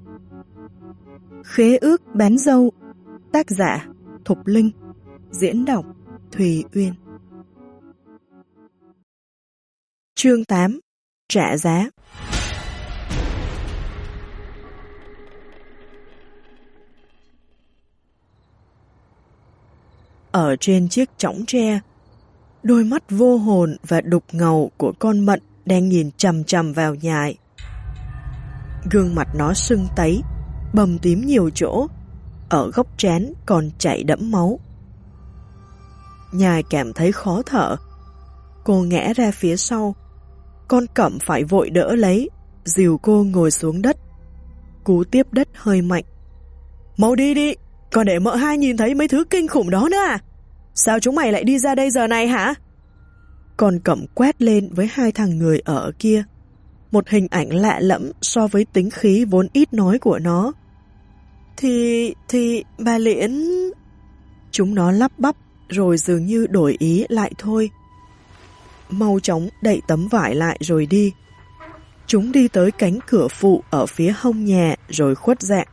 Khế ước bán dâu. Tác giả Thục Linh. Diễn đọc Thùy Uyên. Chương 8. Trả giá. Ở trên chiếc chõng tre, đôi mắt vô hồn và đục ngầu của con Mận đang nhìn chằm chằm vào Nhài. Gương mặt nó sưng tấy, bầm tím nhiều chỗ, ở góc trán còn chảy đẫm máu. Nhài cảm thấy khó thở. Cô ngã ra phía sau. Con Cẩm phải vội đỡ lấy, dìu cô ngồi xuống đất. Cú tiếp đất hơi mạnh. Mau đi đi, còn để mợ hai nhìn thấy mấy thứ kinh khủng đó nữa à? Sao chúng mày lại đi ra đây giờ này hả? Con Cẩm quét lên với hai thằng người ở kia. Một hình ảnh lạ lẫm so với tính khí vốn ít nói của nó. Thì bà Liễn... Chúng nó lắp bắp rồi dường như đổi ý lại thôi. Mau chóng đậy tấm vải lại rồi đi. Chúng đi tới cánh cửa phụ ở phía hông nhà rồi khuất dạng.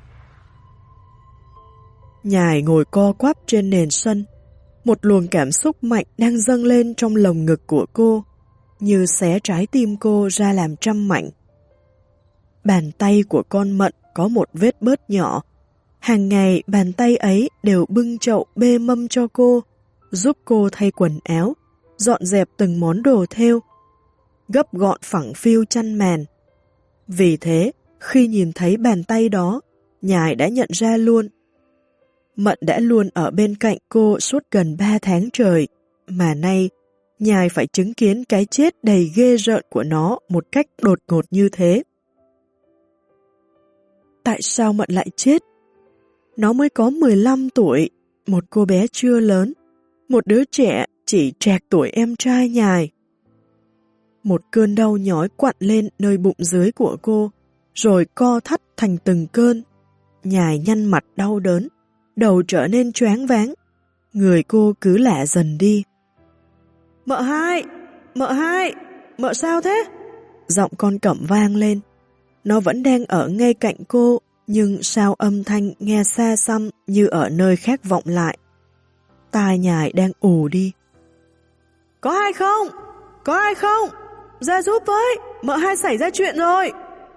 Nhài ngồi co quắp trên nền sân. Một luồng cảm xúc mạnh đang dâng lên trong lồng ngực của cô, như xé trái tim cô ra làm trăm mảnh. Bàn tay của con Mận có một vết bớt nhỏ. Hàng ngày bàn tay ấy đều bưng chậu bê mâm cho cô, giúp cô thay quần áo, dọn dẹp từng món đồ thêu, gấp gọn phẳng phiu chăn màn. Vì thế, khi nhìn thấy bàn tay đó, Nhài đã nhận ra luôn. Mận đã luôn ở bên cạnh cô suốt gần 3 tháng trời, mà nay Nhài phải chứng kiến cái chết đầy ghê rợn của nó một cách đột ngột như thế. Tại sao Mận lại chết? Nó mới có 15 tuổi, một cô bé chưa lớn, một đứa trẻ chỉ trạc tuổi em trai Nhài. Một cơn đau nhói quặn lên nơi bụng dưới của cô, rồi co thắt thành từng cơn. Nhài nhăn mặt đau đớn, đầu trở nên choáng váng, người cô cứ lạ dần đi. Mợ hai, mợ sao thế? Giọng con Cẩm vang lên. Nó vẫn đang ở ngay cạnh cô, nhưng sao âm thanh nghe xa xăm như ở nơi khác vọng lại. Tai Nhài đang ù đi. Có ai không? Có ai không? Ra giúp với, mợ hai xảy ra chuyện rồi.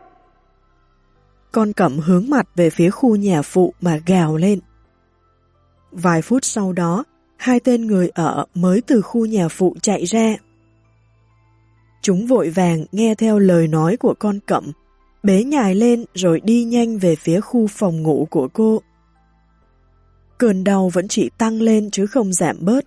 Con Cẩm hướng mặt về phía khu nhà phụ mà gào lên. Vài phút sau đó, hai tên người ở mới từ khu nhà phụ chạy ra. Chúng vội vàng nghe theo lời nói của con Cẩm, bế Nhài lên rồi đi nhanh về phía khu phòng ngủ của cô. Cơn đau vẫn chỉ tăng lên chứ không giảm bớt.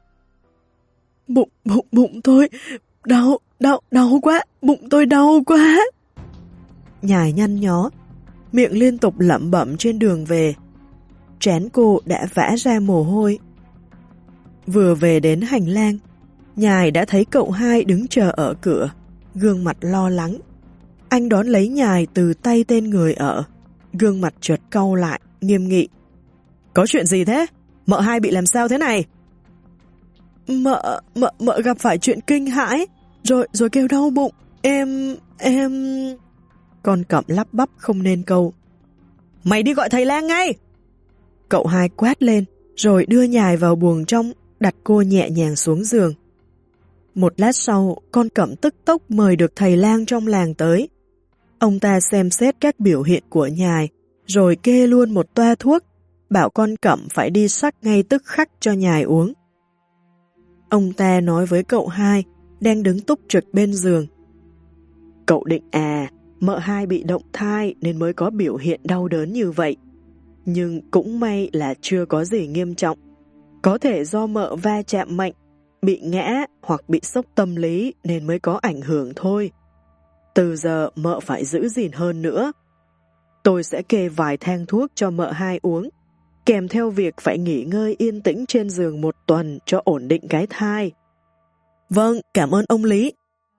Bụng tôi, đau quá, bụng tôi đau quá. Nhài nhăn nhó, miệng liên tục lẩm bẩm trên đường về. Trán cô đã vã ra mồ hôi. Vừa về đến hành lang, Nhài đã thấy cậu hai đứng chờ ở cửa, gương mặt lo lắng. Anh đón lấy Nhài từ tay tên người ở, gương mặt chợt cau lại, nghiêm nghị. Có chuyện gì thế? Mợ hai bị làm sao thế này? Mợ gặp phải chuyện kinh hãi, rồi kêu đau bụng. Em... Con Cẩm lắp bắp không nên câu. Mày đi gọi thầy lang ngay! Cậu hai quát lên, rồi đưa Nhài vào buồng trong, đặt cô nhẹ nhàng xuống giường. Một lát sau, con Cẩm tức tốc mời được thầy lang trong làng tới. Ông ta xem xét các biểu hiện của Nhài, rồi kê luôn một toa thuốc, bảo con Cẩm phải đi xắc ngay tức khắc cho Nhài uống. Ông ta nói với cậu hai, đang đứng túc trực bên giường. Cậu định à, mợ hai bị động thai nên mới có biểu hiện đau đớn như vậy. Nhưng cũng may là chưa có gì nghiêm trọng. Có thể do mợ va chạm mạnh, bị ngã hoặc bị sốc tâm lý nên mới có ảnh hưởng thôi. Từ giờ mợ phải giữ gìn hơn nữa. Tôi sẽ kê vài thang thuốc cho mợ hai uống, kèm theo việc phải nghỉ ngơi yên tĩnh trên giường 1 tuần cho ổn định cái thai. Vâng, cảm ơn ông Lý.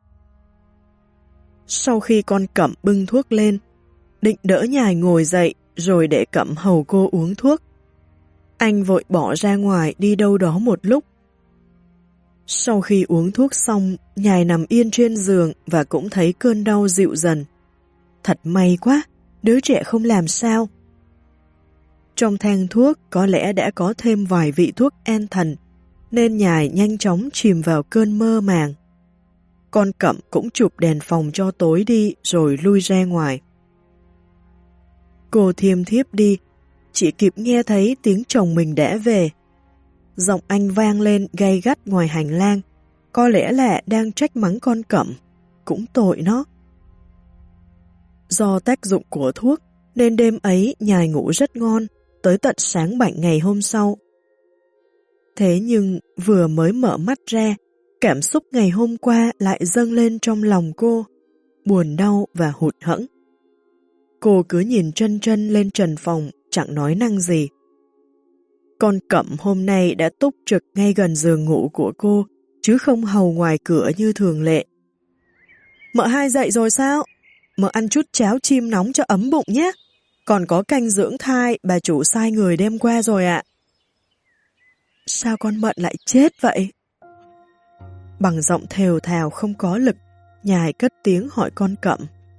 Sau khi con Cẩm bưng thuốc lên, định đỡ Nhài ngồi dậy rồi để Cẩm hầu cô uống thuốc. Anh vội bỏ ra ngoài đi đâu đó một lúc. Sau khi uống thuốc xong, Nhài nằm yên trên giường và cũng thấy cơn đau dịu dần. Thật may quá, đứa trẻ không làm sao. Trong thang thuốc có lẽ đã có thêm vài vị thuốc an thần, nên Nhài nhanh chóng chìm vào cơn mơ màng. Con Cẩm cũng chụp đèn phòng cho tối đi rồi lui ra ngoài. Cô thiêm thiếp đi, chỉ kịp nghe thấy tiếng chồng mình đã về. Giọng anh vang lên gay gắt ngoài hành lang, có lẽ là đang trách mắng con Cẩm, cũng tội nó. Do tác dụng của thuốc, nên đêm ấy Nhài ngủ rất ngon, tới tận sáng bảnh ngày hôm sau. Thế nhưng vừa mới mở mắt ra, cảm xúc ngày hôm qua lại dâng lên trong lòng cô, buồn đau và hụt hẫng. Cô cứ nhìn trân trân lên trần phòng, chẳng nói năng gì. Con Cẩm hôm nay đã túc trực ngay gần giường ngủ của cô, chứ không hầu ngoài cửa như thường lệ. Mợ hai dậy rồi sao? Mợ ăn chút cháo chim nóng cho ấm bụng nhé. Còn có canh dưỡng thai, bà chủ sai người đem qua rồi ạ. Sao con Mận lại chết vậy? Bằng giọng thều thào không có lực, Nhài cất tiếng hỏi con Cẩm.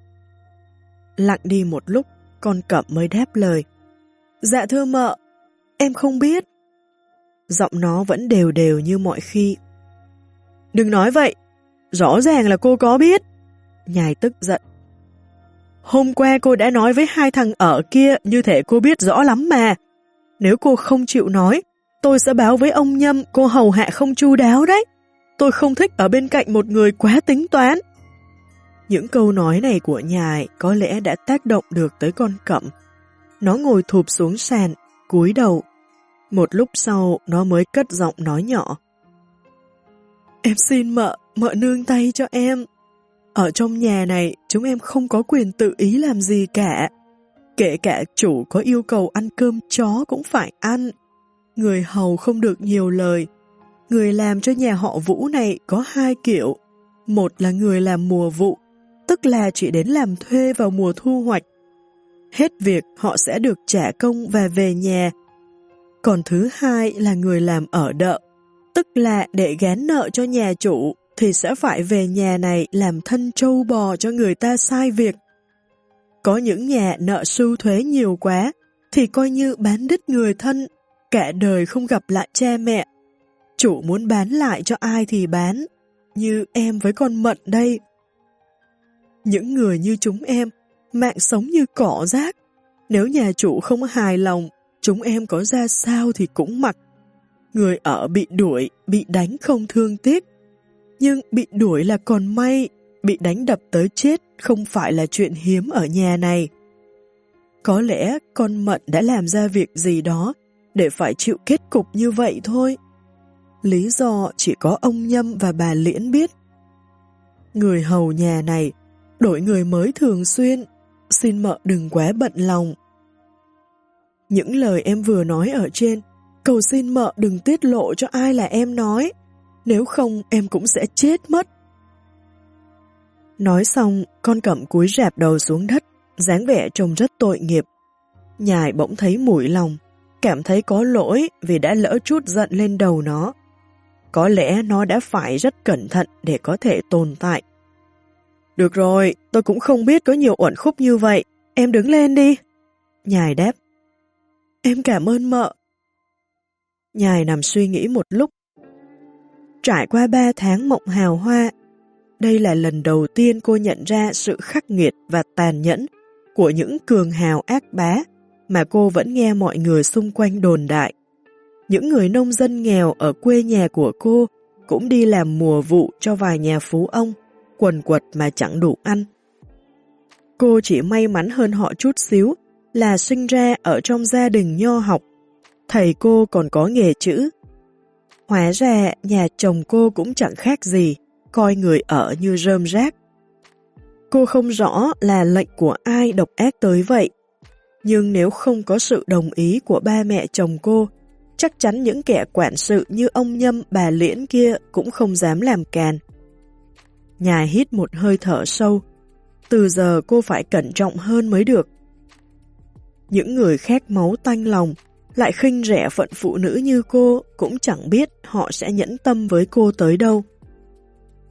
Lặng đi một lúc, con Cẩm mới đáp lời. Dạ thưa mợ, em không biết. Giọng nó vẫn đều đều như mọi khi. Đừng nói vậy, rõ ràng là cô có biết. Nhài tức giận. Hôm qua cô đã nói với hai thằng ở kia như thể cô biết rõ lắm mà. Nếu cô không chịu nói, tôi sẽ báo với ông Nhâm cô hầu hạ không chu đáo đấy. Tôi không thích ở bên cạnh một người quá tính toán. Những câu nói này của Nhài có lẽ đã tác động được tới con Cẩm. Nó ngồi thụp xuống sàn, cúi đầu. Một lúc sau nó mới cất giọng nói nhỏ. Em xin mợ nương tay cho em. Ở trong nhà này chúng em không có quyền tự ý làm gì cả. Kể cả chủ có yêu cầu ăn cơm chó cũng phải ăn. Người hầu không được nhiều lời. Người làm cho nhà họ Vũ này có hai kiểu. Một là người làm mùa vụ, tức là chỉ đến làm thuê vào mùa thu hoạch. Hết việc họ sẽ được trả công và về nhà. Còn thứ hai là người làm ở đợ, tức là để gán nợ cho nhà chủ thì sẽ phải về nhà này làm thân trâu bò cho người ta sai việc. Có những nhà nợ sưu thuế nhiều quá thì coi như bán đứt người thân, cả đời không gặp lại cha mẹ. Chủ muốn bán lại cho ai thì bán, như em với con Mận đây. Những người như chúng em, mạng sống như cỏ rác. Nếu nhà chủ không hài lòng, chúng em có ra sao thì cũng mặc. Người ở bị đuổi, bị đánh không thương tiếc. Nhưng bị đuổi là còn may, bị đánh đập tới chết không phải là chuyện hiếm ở nhà này. Có lẽ con Mận đã làm ra việc gì đó để phải chịu kết cục như vậy thôi. Lý do chỉ có ông Nhâm và bà Liễn biết. Người hầu nhà này đổi người mới thường xuyên, xin mợ đừng quá bận lòng. Những lời em vừa nói ở trên, cầu xin mợ đừng tiết lộ cho ai là em nói, nếu không em cũng sẽ chết mất. Nói xong, con Cẩm cúi rạp đầu xuống đất, dáng vẻ trông rất tội nghiệp. Nhài bỗng thấy mủi lòng, cảm thấy có lỗi vì đã lỡ trút giận lên đầu nó. Có lẽ nó đã phải rất cẩn thận để có thể tồn tại. Được rồi, tôi cũng không biết có nhiều uẩn khúc như vậy, em đứng lên đi. Nhài đáp. Em cảm ơn mợ. Nhài nằm suy nghĩ một lúc. Trải qua 3 tháng mộng hào hoa, đây là lần đầu tiên cô nhận ra sự khắc nghiệt và tàn nhẫn của những cường hào ác bá mà cô vẫn nghe mọi người xung quanh đồn đại. Những người nông dân nghèo ở quê nhà của cô cũng đi làm mùa vụ cho vài nhà phú ông, quần quật mà chẳng đủ ăn. Cô chỉ may mắn hơn họ chút xíu là sinh ra ở trong gia đình nho học. Thầy cô còn có nghề chữ. Hóa ra nhà chồng cô cũng chẳng khác gì, coi người ở như rơm rác. Cô không rõ là lệnh của ai độc ác tới vậy, nhưng nếu không có sự đồng ý của ba mẹ chồng cô, chắc chắn những kẻ quản sự như ông Nhâm bà Liễn kia cũng không dám làm càn. Nhài hít một hơi thở sâu, từ giờ cô phải cẩn trọng hơn mới được. Những người khát máu tanh lòng, lại khinh rẻ phận phụ nữ như cô cũng chẳng biết họ sẽ nhẫn tâm với cô tới đâu.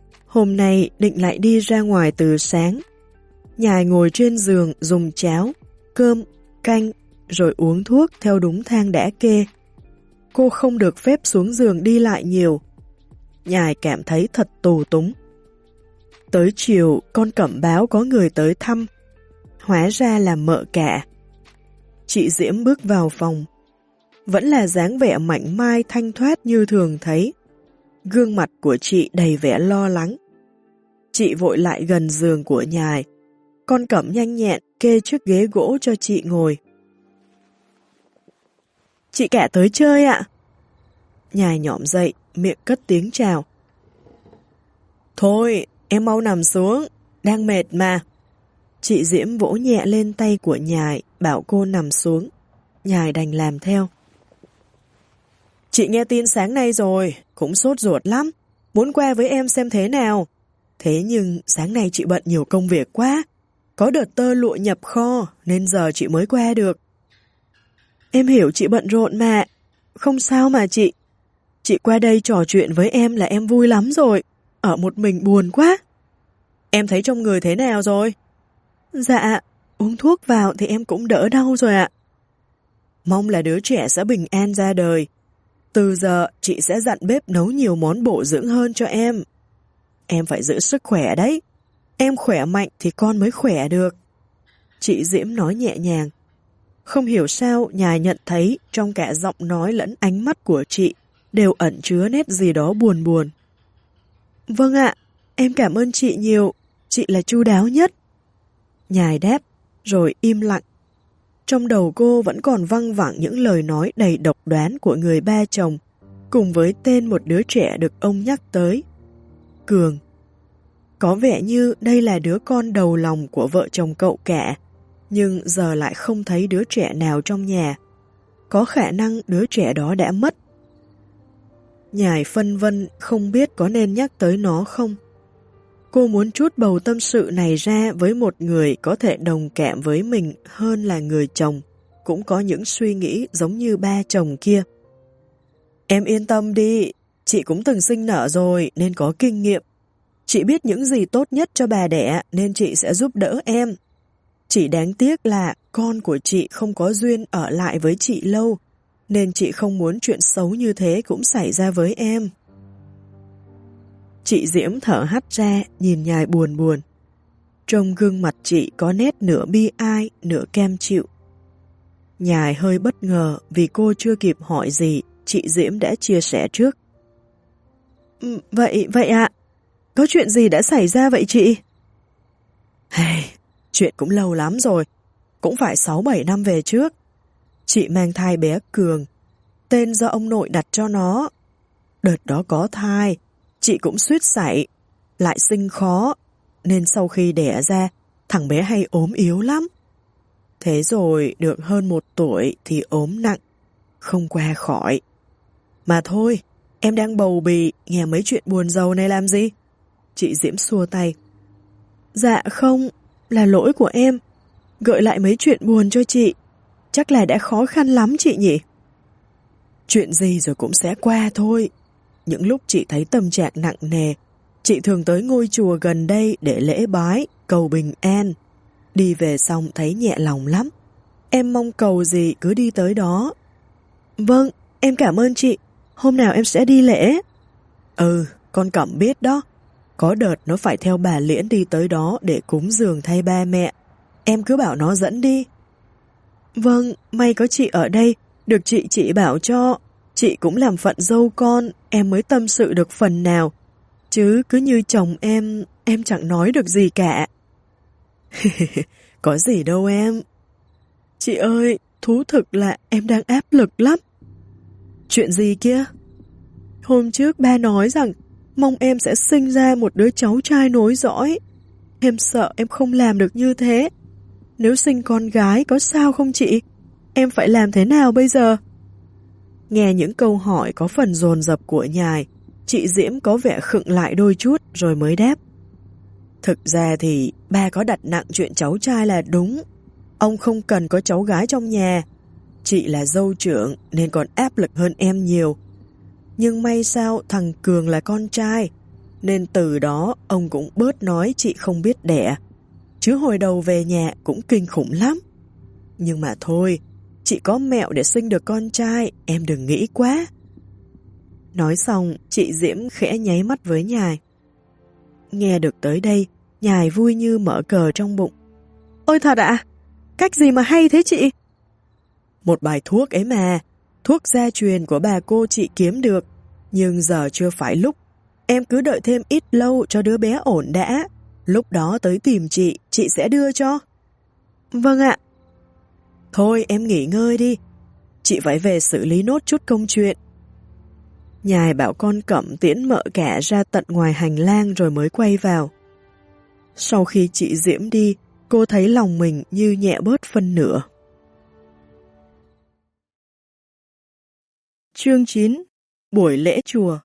Hôm nay định lại đi ra ngoài từ sáng. Nhài ngồi trên giường dùng cháo, cơm, canh, rồi uống thuốc theo đúng thang đã kê. Cô không được phép xuống giường đi lại nhiều. Nhài cảm thấy thật tù túng. Tới chiều, con Cẩm báo có người tới thăm. Hóa ra là mợ cả. Chị Diễm bước vào phòng. Vẫn là dáng vẻ mảnh mai thanh thoát như thường thấy. Gương mặt của chị đầy vẻ lo lắng. Chị vội lại gần giường của Nhài. Con Cẩm nhanh nhẹn kê chiếc ghế gỗ cho chị ngồi. Chị cả tới chơi ạ. Nhài nhõm dậy, miệng cất tiếng chào. Thôi, em mau nằm xuống, đang mệt mà. Chị Diễm vỗ nhẹ lên tay của Nhài, bảo cô nằm xuống. Nhài đành làm theo. Chị nghe tin sáng nay rồi, cũng sốt ruột lắm, muốn qua với em xem thế nào. Thế nhưng sáng nay chị bận nhiều công việc quá, có đợt tơ lụa nhập kho nên giờ chị mới qua được. Em hiểu chị bận rộn mà, không sao mà chị. Chị qua đây trò chuyện với em là em vui lắm rồi, ở một mình buồn quá. Em thấy trong người thế nào rồi? Dạ, uống thuốc vào thì em cũng đỡ đau rồi ạ. Mong là đứa trẻ sẽ bình an ra đời. Từ giờ chị sẽ dặn bếp nấu nhiều món bổ dưỡng hơn cho em. Em phải giữ sức khỏe đấy. Em khỏe mạnh thì con mới khỏe được. Chị Diễm nói nhẹ nhàng. Không hiểu sao Nhài nhận thấy trong cả giọng nói lẫn ánh mắt của chị đều ẩn chứa nét gì đó buồn buồn. Vâng ạ, em cảm ơn chị nhiều. Chị là chu đáo nhất. Nhài đáp, rồi im lặng. Trong đầu cô vẫn còn văng vẳng những lời nói đầy độc đoán của người ba chồng, cùng với tên một đứa trẻ được ông nhắc tới. Cường. Có vẻ như đây là đứa con đầu lòng của vợ chồng cậu cả, nhưng giờ lại không thấy đứa trẻ nào trong nhà. Có khả năng đứa trẻ đó đã mất. Nhài phân vân không biết có nên nhắc tới nó không. Cô muốn trút bầu tâm sự này ra với một người có thể đồng cảm với mình hơn là người chồng, cũng có những suy nghĩ giống như ba chồng kia. Em yên tâm đi, chị cũng từng sinh nở rồi nên có kinh nghiệm. Chị biết những gì tốt nhất cho bà đẻ nên chị sẽ giúp đỡ em. Chỉ đáng tiếc là con của chị không có duyên ở lại với chị lâu, nên chị không muốn chuyện xấu như thế cũng xảy ra với em. Chị Diễm thở hắt ra, nhìn Nhài buồn buồn. Trong gương mặt chị có nét nửa bi ai, nửa cam chịu. Nhài hơi bất ngờ vì cô chưa kịp hỏi gì, chị Diễm đã chia sẻ trước. Vậy ạ, có chuyện gì đã xảy ra vậy chị? Chuyện cũng lâu lắm rồi, cũng phải 6-7 năm về trước. Chị mang thai bé Cường, tên do ông nội đặt cho nó. Đợt đó có thai, chị cũng suýt sảy, lại sinh khó, nên sau khi đẻ ra, thằng bé hay ốm yếu lắm. Thế rồi được hơn 1 tuổi thì ốm nặng, không qua khỏi. Mà thôi, em đang bầu bì, nghe mấy chuyện buồn rầu này làm gì? Chị Diễm xua tay. Dạ không, là lỗi của em. Gợi lại mấy chuyện buồn cho chị. Chắc là đã khó khăn lắm chị nhỉ? Chuyện gì rồi cũng sẽ qua thôi. Những lúc chị thấy tâm trạng nặng nề, chị thường tới ngôi chùa gần đây để lễ bái, cầu bình an. Đi về xong thấy nhẹ lòng lắm. Em mong cầu gì cứ đi tới đó. Vâng, em cảm ơn chị. Hôm nào em sẽ đi lễ. Con Cẩm biết đó. Có đợt nó phải theo bà Liễn đi tới đó để cúng dường thay ba mẹ. Em cứ bảo nó dẫn đi. Vâng, may có chị ở đây, được chị chỉ bảo cho. Chị cũng làm phận dâu con, em mới tâm sự được phần nào. Chứ cứ như chồng em chẳng nói được gì cả. Có gì đâu em. Chị ơi, thú thực là em đang áp lực lắm. Chuyện gì kia? Hôm trước ba nói rằng mong em sẽ sinh ra một đứa cháu trai nối dõi. Em sợ em không làm được như thế. Nếu sinh con gái có sao không chị? Em phải làm thế nào bây giờ? Nghe những câu hỏi có phần dồn dập của Nhài, chị Diễm có vẻ khựng lại đôi chút rồi mới đáp. Thực ra thì ba có đặt nặng chuyện cháu trai là đúng. Ông không cần có cháu gái trong nhà. Chị là dâu trưởng nên còn áp lực hơn em nhiều. Nhưng may sao thằng Cường là con trai, nên từ đó ông cũng bớt nói chị không biết đẻ. Chứ hồi đầu về nhà cũng kinh khủng lắm. Nhưng mà thôi, chị có mẹo để sinh được con trai, em đừng nghĩ quá. Nói xong, chị Diễm khẽ nháy mắt với Nhài. Nghe được tới đây, Nhài vui như mở cờ trong bụng. Ôi thật ạ? Cách gì mà hay thế chị? Một bài thuốc ấy mà, thuốc gia truyền của bà cô chị kiếm được, nhưng giờ chưa phải lúc. Em cứ đợi thêm ít lâu cho đứa bé ổn đã, lúc đó tới tìm chị sẽ đưa cho. Vâng ạ. Thôi em nghỉ ngơi đi, chị phải về xử lý nốt chút công chuyện. Nhài bảo con Cẩm tiễn mợ cả ra tận ngoài hành lang rồi mới quay vào. Sau khi chị Diễm đi, cô thấy lòng mình như nhẹ bớt phân nửa. Chương 9. Buổi lễ chùa.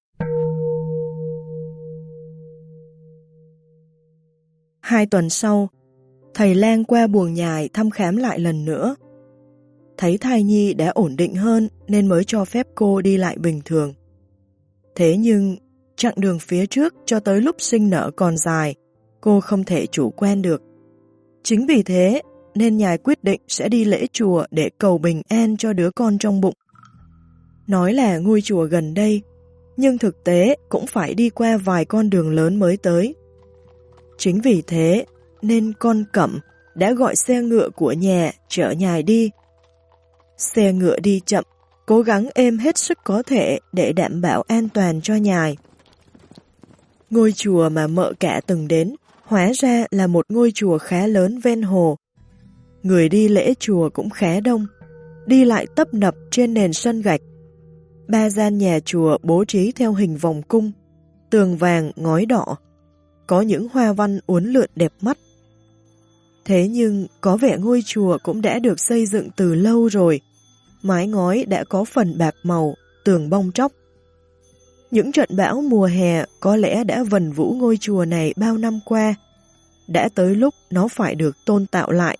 2 tuần sau, thầy Lang qua buồng Nhài thăm khám lại lần nữa. Thấy thai nhi đã ổn định hơn nên mới cho phép cô đi lại bình thường. Thế nhưng, chặng đường phía trước cho tới lúc sinh nở còn dài, cô không thể chủ quan được. Chính vì thế nên Nhài quyết định sẽ đi lễ chùa để cầu bình an cho đứa con trong bụng. Nói là ngôi chùa gần đây, nhưng thực tế cũng phải đi qua vài con đường lớn mới tới. Chính vì thế nên con Cẩm đã gọi xe ngựa của nhà chở Nhài đi. Xe ngựa đi chậm, cố gắng êm hết sức có thể để đảm bảo an toàn cho Nhài. Ngôi chùa mà mợ cả từng đến, hóa ra là một ngôi chùa khá lớn ven hồ. Người đi lễ chùa cũng khá đông, đi lại tấp nập trên nền sân gạch. 3 gian nhà chùa bố trí theo hình vòng cung, tường vàng ngói đỏ, có những hoa văn uốn lượn đẹp mắt. Thế nhưng có vẻ ngôi chùa cũng đã được xây dựng từ lâu rồi, mái ngói đã có phần bạc màu, tường bong tróc. Những trận bão mùa hè có lẽ đã vần vũ ngôi chùa này bao năm qua, đã tới lúc nó phải được tôn tạo lại.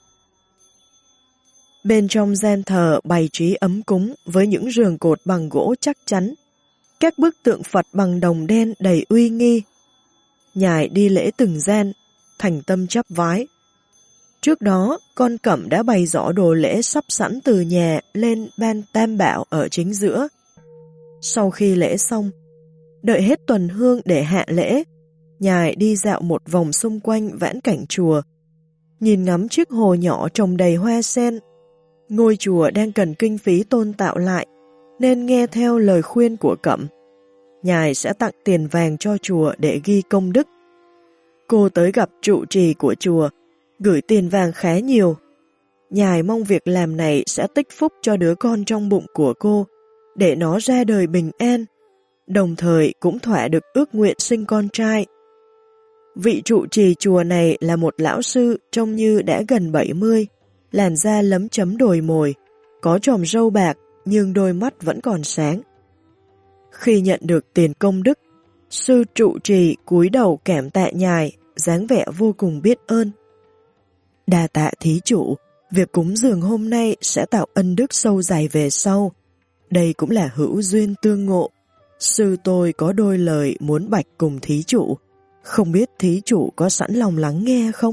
Bên trong gian thờ bày trí ấm cúng với những giường cột bằng gỗ chắc chắn, các bức tượng Phật bằng đồng đen đầy uy nghi. Nhài đi lễ từng gian, thành tâm chắp vái. Trước đó, con Cẩm đã bày rõ đồ lễ sắp sẵn từ nhà lên ban tam bảo ở chính giữa. Sau khi lễ xong, đợi hết tuần hương để hạ lễ, Nhài đi dạo một vòng xung quanh vãn cảnh chùa, nhìn ngắm chiếc hồ nhỏ trồng đầy hoa sen. Ngôi chùa đang cần kinh phí tôn tạo lại, nên nghe theo lời khuyên của Cẩm, Nhài sẽ tặng tiền vàng cho chùa để ghi công đức. Cô tới gặp trụ trì của chùa, gửi tiền vàng khá nhiều. Nhài mong việc làm này sẽ tích phúc cho đứa con trong bụng của cô, để nó ra đời bình an, đồng thời cũng thỏa được ước nguyện sinh con trai. Vị trụ trì chùa này là một lão sư trông như đã gần 70, làn da lấm chấm đồi mồi, có chòm râu bạc nhưng đôi mắt vẫn còn sáng. Khi nhận được tiền công đức, sư trụ trì cúi đầu cảm tạ Nhài, dáng vẻ vô cùng biết ơn. Đa tạ thí chủ, việc cúng dường hôm nay sẽ tạo ân đức sâu dày về sau. Đây cũng là hữu duyên tương ngộ. Sư tôi có đôi lời muốn bạch cùng thí chủ, không biết thí chủ có sẵn lòng lắng nghe không?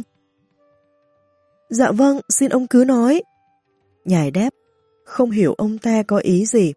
Dạ vâng, xin ông cứ nói. Nhài đáp, không hiểu ông ta có ý gì.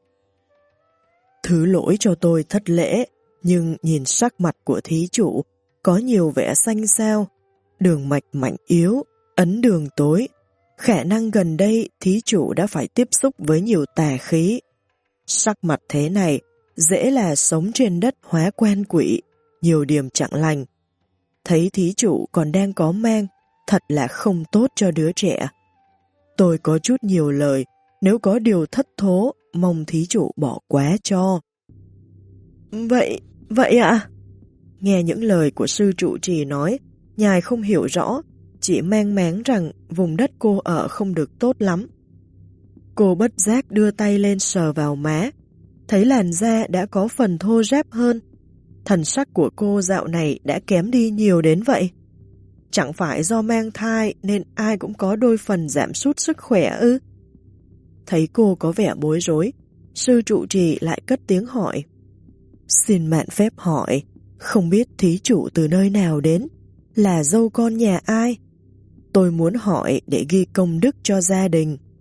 Thứ lỗi cho tôi thất lễ, nhưng nhìn sắc mặt của thí chủ có nhiều vẻ xanh xao, đường mạch mạnh yếu, ấn đường tối. Khả năng gần đây thí chủ đã phải tiếp xúc với nhiều tà khí. Sắc mặt thế này dễ là sống trên đất hóa quen quỷ, nhiều điểm chẳng lành. Thấy thí chủ còn đang có mang, thật là không tốt cho đứa trẻ. Tôi có chút nhiều lời, nếu có điều thất thố, mong thí chủ bỏ quá cho. Vậy ạ? Nghe những lời của sư trụ trì nói, Nhài không hiểu rõ, chỉ mang máng rằng vùng đất cô ở không được tốt lắm. Cô bất giác đưa tay lên sờ vào má, thấy làn da đã có phần thô ráp hơn. Thần sắc của cô dạo này đã kém đi nhiều đến vậy. Chẳng phải do mang thai nên ai cũng có đôi phần giảm sút sức khỏe ư? Thấy cô có vẻ bối rối, sư trụ trì lại cất tiếng hỏi. Xin mạn phép hỏi, không biết thí chủ từ nơi nào đến, là dâu con nhà ai? Tôi muốn hỏi để ghi công đức cho gia đình,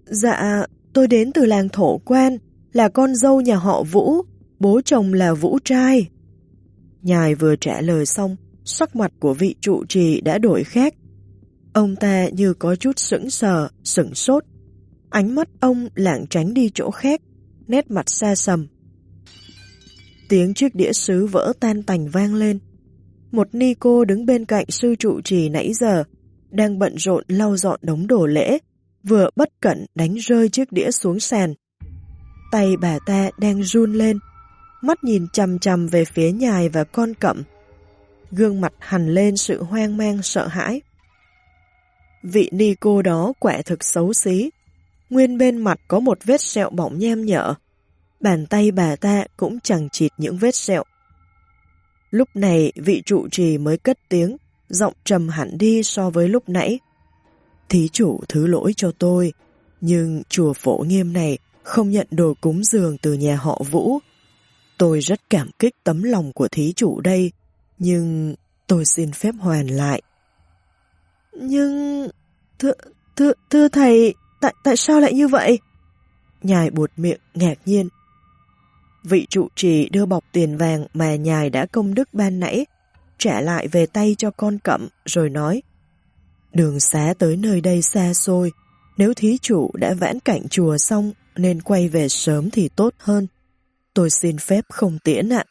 Dạ, tôi đến từ làng Thổ Quan, là con dâu nhà họ Vũ, bố chồng là Vũ trai. Nhài vừa trả lời xong, sắc mặt của vị trụ trì đã đổi khác. Ông ta như có chút sững sờ, sửng sốt. Ánh mắt ông lảng tránh đi chỗ khác, nét mặt xa sầm. Tiếng chiếc đĩa sứ vỡ tan tành vang lên. Một ni cô đứng bên cạnh sư trụ trì nãy giờ, đang bận rộn lau dọn đống đồ lễ, vừa bất cẩn đánh rơi chiếc đĩa xuống sàn. Tay bà ta đang run lên, mắt nhìn chằm chằm về phía Nhài và con Cẩm. Gương mặt hằn lên sự hoang mang sợ hãi. Vị ni cô đó quả thực xấu xí. Nguyên bên mặt có một vết sẹo bỏng nham nhở. Bàn tay bà ta cũng chằng chịt những vết sẹo. Lúc này vị trụ trì mới cất tiếng, giọng trầm hẳn đi so với lúc nãy. Thí chủ thứ lỗi cho tôi, nhưng chùa Phổ Nghiêm này không nhận đồ cúng dường từ nhà họ Vũ. Tôi rất cảm kích tấm lòng của thí chủ đây, nhưng tôi xin phép hoàn lại. Nhưng... Thưa thầy, tại sao lại như vậy? Nhài buột miệng ngạc nhiên. Vị trụ trì đưa bọc tiền vàng mà Nhài đã công đức ban nãy, trả lại về tay cho con Cẩm rồi nói: đường xá tới nơi đây xa xôi, nếu thí chủ đã vãn cảnh chùa xong nên quay về sớm thì tốt hơn. Tôi xin phép không tiễn ạ.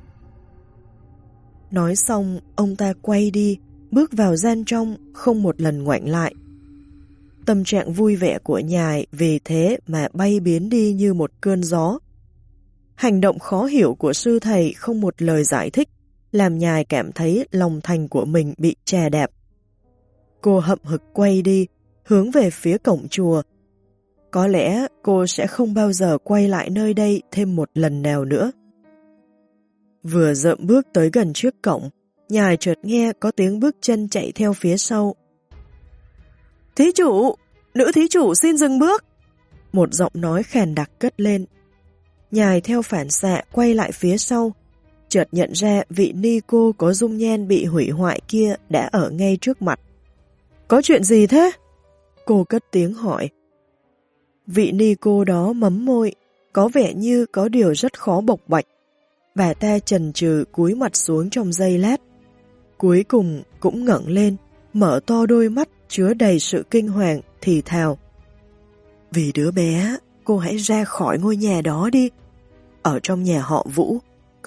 Nói xong, ông ta quay đi, bước vào gian trong, không một lần ngoảnh lại. Tâm trạng vui vẻ của Nhài vì thế mà bay biến đi như một cơn gió. Hành động khó hiểu của sư thầy không một lời giải thích, làm Nhài cảm thấy lòng thành của mình bị chà đạp. Cô hậm hực quay đi, hướng về phía cổng chùa. Có lẽ cô sẽ không bao giờ quay lại nơi đây thêm một lần nào nữa. Vừa dậm bước tới gần trước cổng, Nhài chợt nghe có tiếng bước chân chạy theo phía sau. Thí chủ! Nữ thí chủ xin dừng bước! Một giọng nói khàn đặc cất lên. Nhài theo phản xạ quay lại phía sau, chợt nhận ra vị ni cô có dung nhan bị hủy hoại kia đã ở ngay trước mặt. Có chuyện gì thế? Cô cất tiếng hỏi. Vị ni cô đó mấm môi, có vẻ như có điều rất khó bộc bạch. Bà ta chần chừ cúi mặt xuống trong giây lát. Cuối cùng cũng ngẩng lên, mở to đôi mắt chứa đầy sự kinh hoàng, thì thào. Vì đứa bé, cô hãy ra khỏi ngôi nhà đó đi. Ở trong nhà họ Vũ,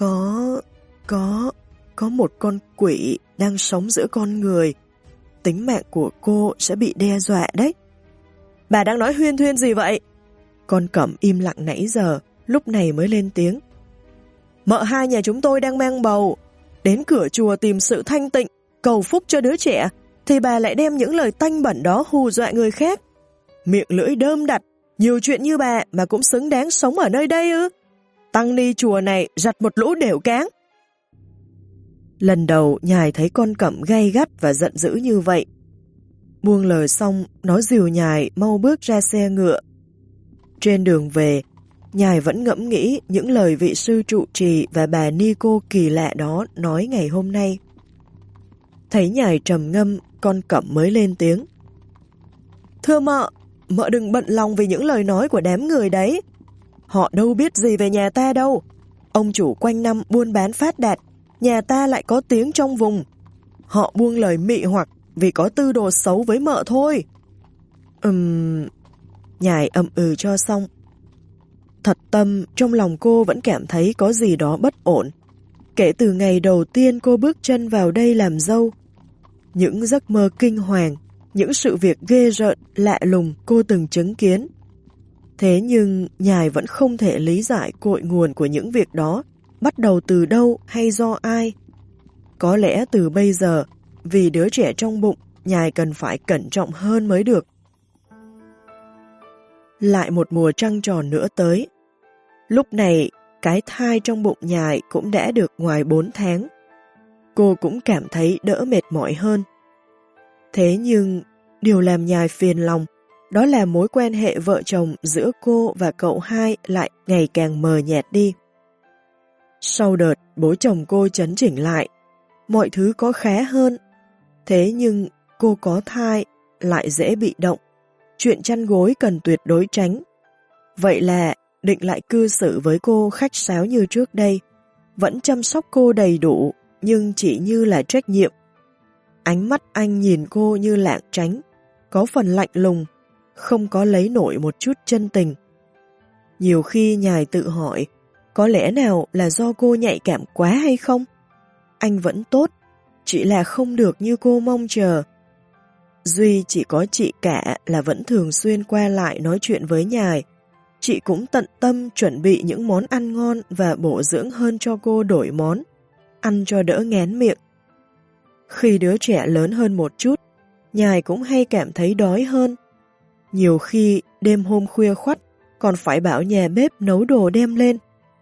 có một con quỷ đang sống giữa con người. Tính mạng của cô sẽ bị đe dọa đấy. Bà đang nói huyên thuyên gì vậy? Con Cẩm im lặng nãy giờ, lúc này mới lên tiếng. Mợ hai nhà chúng tôi đang mang bầu. Đến cửa chùa tìm sự thanh tịnh, cầu phúc cho đứa trẻ, thì bà lại đem những lời tanh bẩn đó hù dọa người khác. Miệng lưỡi đơm đặt, nhiều chuyện như bà mà cũng xứng đáng sống ở nơi đây ư? Tăng ni chùa này giặt một lũ đều cáng. Lần đầu Nhài thấy con Cẩm gay gắt và giận dữ như vậy. Buông lời xong, nó dìu Nhài mau bước ra xe ngựa. Trên đường về, Nhài vẫn ngẫm nghĩ những lời vị sư trụ trì và bà ni cô kỳ lạ đó nói ngày hôm nay. Thấy Nhài trầm ngâm, con Cẩm mới lên tiếng. Thưa mợ, mợ đừng bận lòng vì những lời nói của đám người đấy. Họ đâu biết gì về nhà ta đâu. Ông chủ quanh năm buôn bán phát đạt, nhà ta lại có tiếng trong vùng. Họ buông lời mị hoặc vì có tư đồ xấu với mợ thôi. Nhài ậm ừ cho xong. Thật tâm, trong lòng cô vẫn cảm thấy có gì đó bất ổn. Kể từ ngày đầu tiên cô bước chân vào đây làm dâu, những giấc mơ kinh hoàng, những sự việc ghê rợn, lạ lùng cô từng chứng kiến. Thế nhưng Nhài vẫn không thể lý giải cội nguồn của những việc đó, bắt đầu từ đâu hay do ai. Có lẽ từ bây giờ, vì đứa trẻ trong bụng, Nhài cần phải cẩn trọng hơn mới được. Lại một mùa trăng tròn nữa tới. Lúc này, cái thai trong bụng Nhài cũng đã được ngoài 4 tháng. Cô cũng cảm thấy đỡ mệt mỏi hơn. Thế nhưng, điều làm Nhài phiền lòng, đó là mối quan hệ vợ chồng giữa cô và cậu hai lại ngày càng mờ nhạt đi. Sau đợt bố chồng cô chấn chỉnh lại, mọi thứ có khá hơn. Thế nhưng cô có thai lại dễ bị động. chuyện chăn gối cần tuyệt đối tránh. Vậy là định lại cư xử với cô khách sáo như trước đây, vẫn chăm sóc cô đầy đủ, nhưng chỉ như là trách nhiệm. Ánh mắt anh nhìn cô như lảng tránh, có phần lạnh lùng, không có lấy nổi một chút chân tình. Nhiều khi Nhài tự hỏi, có lẽ nào là do cô nhạy cảm quá hay không? Anh vẫn tốt, chỉ là không được như cô mong chờ. Duy chỉ có chị cả là vẫn thường xuyên qua lại nói chuyện với Nhài. Chị cũng tận tâm chuẩn bị những món ăn ngon và bổ dưỡng hơn cho cô đổi món, ăn cho đỡ ngán miệng. Khi đứa trẻ lớn hơn một chút, Nhài cũng hay cảm thấy đói hơn. Nhiều khi đêm hôm khuya khoắt còn phải bảo nhà bếp nấu đồ đem lên.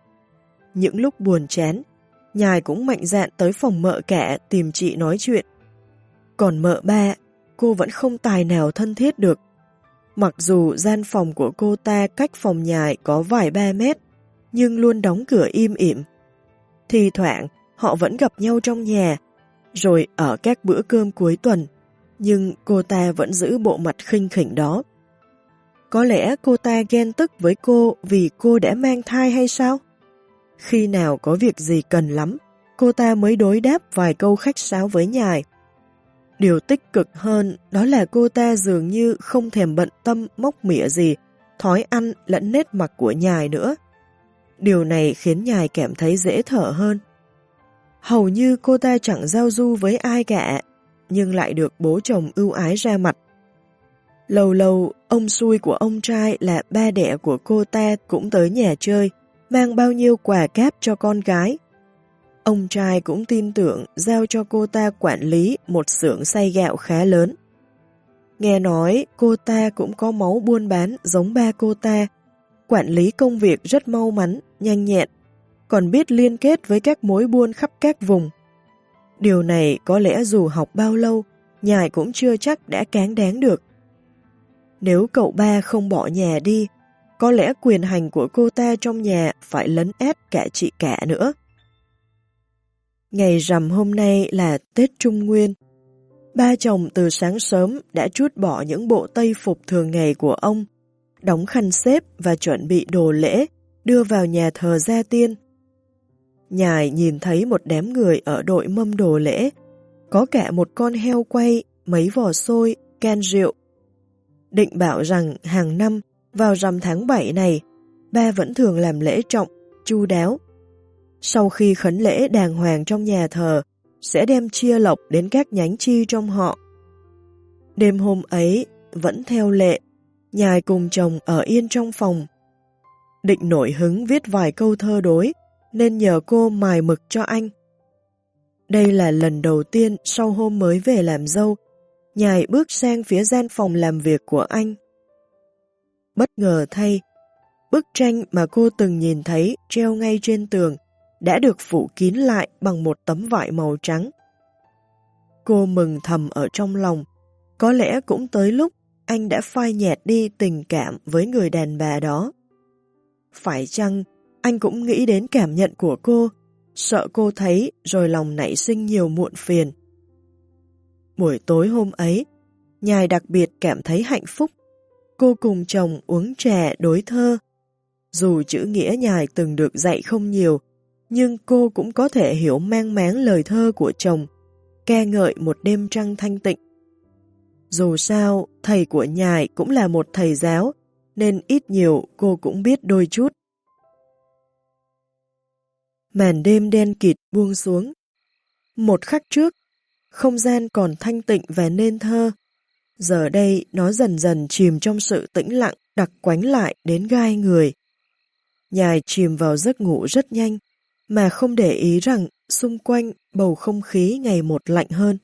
Những lúc buồn chán, Nhài cũng mạnh dạn tới phòng mợ cả tìm chị nói chuyện. Còn mợ ba, cô vẫn không tài nào thân thiết được. Mặc dù gian phòng của cô ta cách phòng Nhài có vài 3 mét, nhưng luôn đóng cửa im ỉm. Thì thoảng, họ vẫn gặp nhau trong nhà, rồi ở các bữa cơm cuối tuần, nhưng cô ta vẫn giữ bộ mặt khinh khỉnh đó. Có lẽ cô ta ghen tức với cô vì cô đã mang thai hay sao? Khi nào có việc gì cần lắm, cô ta mới đối đáp vài câu khách sáo với Nhài. Điều tích cực hơn đó là cô ta dường như không thèm bận tâm móc mỉa gì, thói ăn lẫn nét mặt của Nhài nữa. Điều này khiến Nhài cảm thấy dễ thở hơn. Hầu như cô ta chẳng giao du với ai cả, nhưng lại được bố chồng ưu ái ra mặt. Lâu lâu, ông xui của ông trai là ba đẻ của cô ta cũng tới nhà chơi, mang bao nhiêu quà cáp cho con gái. Ông trai cũng tin tưởng giao cho cô ta quản lý một xưởng xay gạo khá lớn. Nghe nói cô ta cũng có máu buôn bán giống ba cô ta, quản lý công việc rất mau mắn, nhanh nhẹn, còn biết liên kết với các mối buôn khắp các vùng. Điều này có lẽ dù học bao lâu, Nhài cũng chưa chắc đã cáng đáng được. Nếu cậu ba không bỏ nhà đi, có lẽ quyền hành của cô ta trong nhà phải lấn át cả chị cả nữa. Ngày rằm hôm nay là Tết Trung Nguyên. Ba chồng từ sáng sớm đã trút bỏ những bộ tây phục thường ngày của ông, đóng khăn xếp và chuẩn bị đồ lễ, đưa vào nhà thờ gia tiên. Nhài nhìn thấy một đám người ở đội mâm đồ lễ, có cả một con heo quay, mấy vò xôi, can rượu. Định bảo rằng hàng năm vào rằm tháng 7 này, ba vẫn thường làm lễ trọng, chu đáo. Sau khi khấn lễ đàng hoàng trong nhà thờ, sẽ đem chia lộc đến các nhánh chi trong họ. Đêm hôm ấy, vẫn theo lệ, Nhài cùng chồng ở yên trong phòng. Định nổi hứng viết vài câu thơ đối, nên nhờ cô mài mực cho anh. Đây là lần đầu tiên sau hôm mới về làm dâu, Nhài bước sang phía gian phòng làm việc của anh. Bất ngờ thay, bức tranh mà cô từng nhìn thấy treo ngay trên tường đã được phủ kín lại bằng một tấm vải màu trắng. Cô mừng thầm ở trong lòng, có lẽ cũng tới lúc anh đã phai nhạt đi tình cảm với người đàn bà đó. Phải chăng anh cũng nghĩ đến cảm nhận của cô, sợ cô thấy rồi lòng nảy sinh nhiều muộn phiền. Buổi tối hôm ấy, Nhài đặc biệt cảm thấy hạnh phúc. Cô cùng chồng uống trà đối thơ. Dù chữ nghĩa Nhài từng được dạy không nhiều, nhưng cô cũng có thể hiểu mang máng lời thơ của chồng, ca ngợi một đêm trăng thanh tịnh. Dù sao, thầy của Nhài cũng là một thầy giáo, nên ít nhiều cô cũng biết đôi chút. Màn đêm đen kịt buông xuống. Một khắc trước, không gian còn thanh tịnh và nên thơ. Giờ đây nó dần dần chìm trong sự tĩnh lặng đặc quánh lại đến gai người. Nhài chìm vào giấc ngủ rất nhanh, mà không để ý rằng xung quanh bầu không khí ngày một lạnh hơn.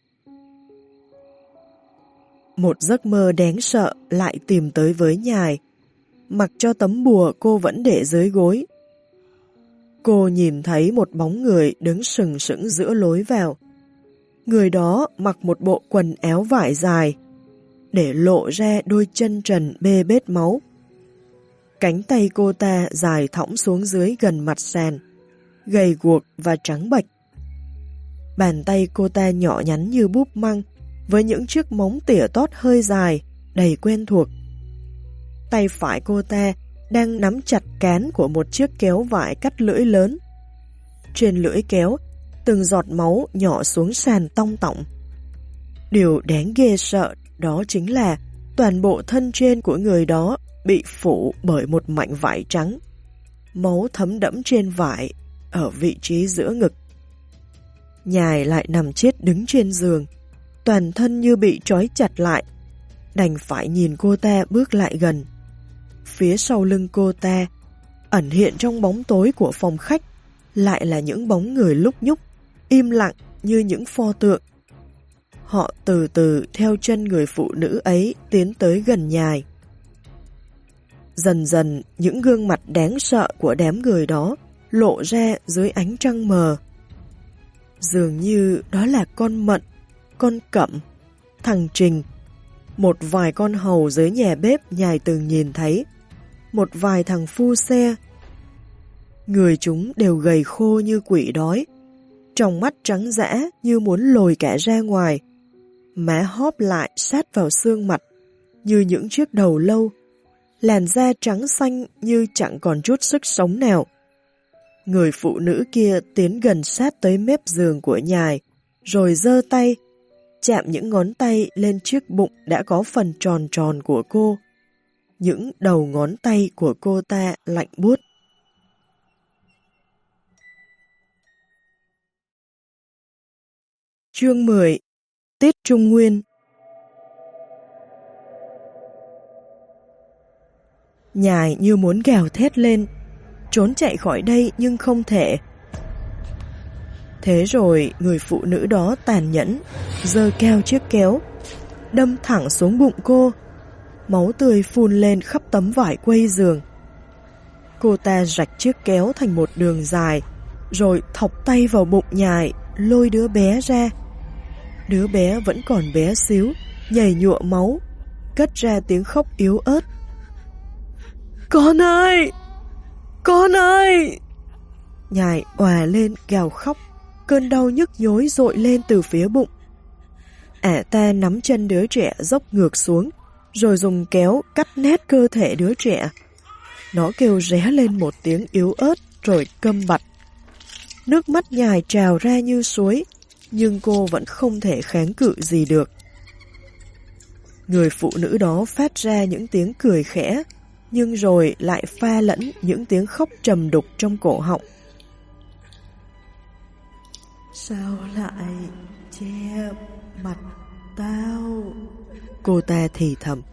Một giấc mơ đáng sợ lại tìm tới với Nhài. Mặc cho tấm bùa cô vẫn để dưới gối. Cô nhìn thấy một bóng người đứng sừng sững giữa lối vào. Người đó mặc một bộ quần áo vải dài, để lộ ra đôi chân trần bê bết máu. Cánh tay cô ta dài thõng xuống dưới gần mặt sàn, gầy guộc và trắng bệch. Bàn tay cô ta nhỏ nhắn như búp măng, với những chiếc móng tỉa tót hơi dài, đầy quen thuộc. Tay phải cô ta đang nắm chặt cán của một chiếc kéo vải cắt lưỡi lớn. Trên lưỡi kéo, từng giọt máu nhỏ xuống sàn tong tọng. Điều đáng ghê sợ đó chính là toàn bộ thân trên của người đó bị phủ bởi một mảnh vải trắng. Máu thấm đẫm trên vải, ở vị trí giữa ngực. Nhài lại nằm chết đứng trên giường, toàn thân như bị trói chặt lại, đành phải nhìn cô ta bước lại gần. Phía sau lưng cô ta, ẩn hiện trong bóng tối của phòng khách, lại là những bóng người lúc nhúc, im lặng như những pho tượng. Họ từ từ theo chân người phụ nữ ấy tiến tới gần Nhài. Dần dần, những gương mặt đáng sợ của đám người đó lộ ra dưới ánh trăng mờ. Dường như đó là con Mận, con Cẩm, thằng Trình, một vài con hầu dưới nhà bếp Nhài từng nhìn thấy, một vài thằng phu xe. Người chúng đều gầy khô như quỷ đói, tròng mắt trắng dã như muốn lồi cả ra ngoài, má hóp lại sát vào xương mặt như những chiếc đầu lâu, làn da trắng xanh như chẳng còn chút sức sống nào. Người phụ nữ kia tiến gần sát tới mép giường của Nhài, rồi giơ tay, chạm những ngón tay lên chiếc bụng đã có phần tròn tròn của cô. Những đầu ngón tay của cô ta lạnh buốt. Chương 10. Tết Trung Nguyên. Nhài như muốn gào thét lên, trốn chạy khỏi đây nhưng không thể. Thế rồi người phụ nữ đó tàn nhẫn, giơ cao chiếc kéo, đâm thẳng xuống bụng cô. Máu tươi phun lên khắp tấm vải quây giường. Cô ta rạch chiếc kéo thành một đường dài, rồi thọc tay vào bụng Nhài, lôi đứa bé ra. Đứa bé vẫn còn bé xíu, nhầy nhụa máu, cất ra tiếng khóc yếu ớt. Con ơi! Con ơi! Nhài òa lên gào khóc, cơn đau nhức nhối dội lên từ phía bụng. Ả ta nắm chân đứa trẻ dốc ngược xuống, rồi dùng kéo cắt nét cơ thể đứa trẻ. Nó kêu ré lên một tiếng yếu ớt rồi câm bặt. Nước mắt Nhài trào ra như suối, nhưng cô vẫn không thể kháng cự gì được. Người phụ nữ đó phát ra những tiếng cười khẽ, nhưng rồi lại pha lẫn những tiếng khóc trầm đục trong cổ họng. Sao lại che mặt tao? Cô ta thì thầm.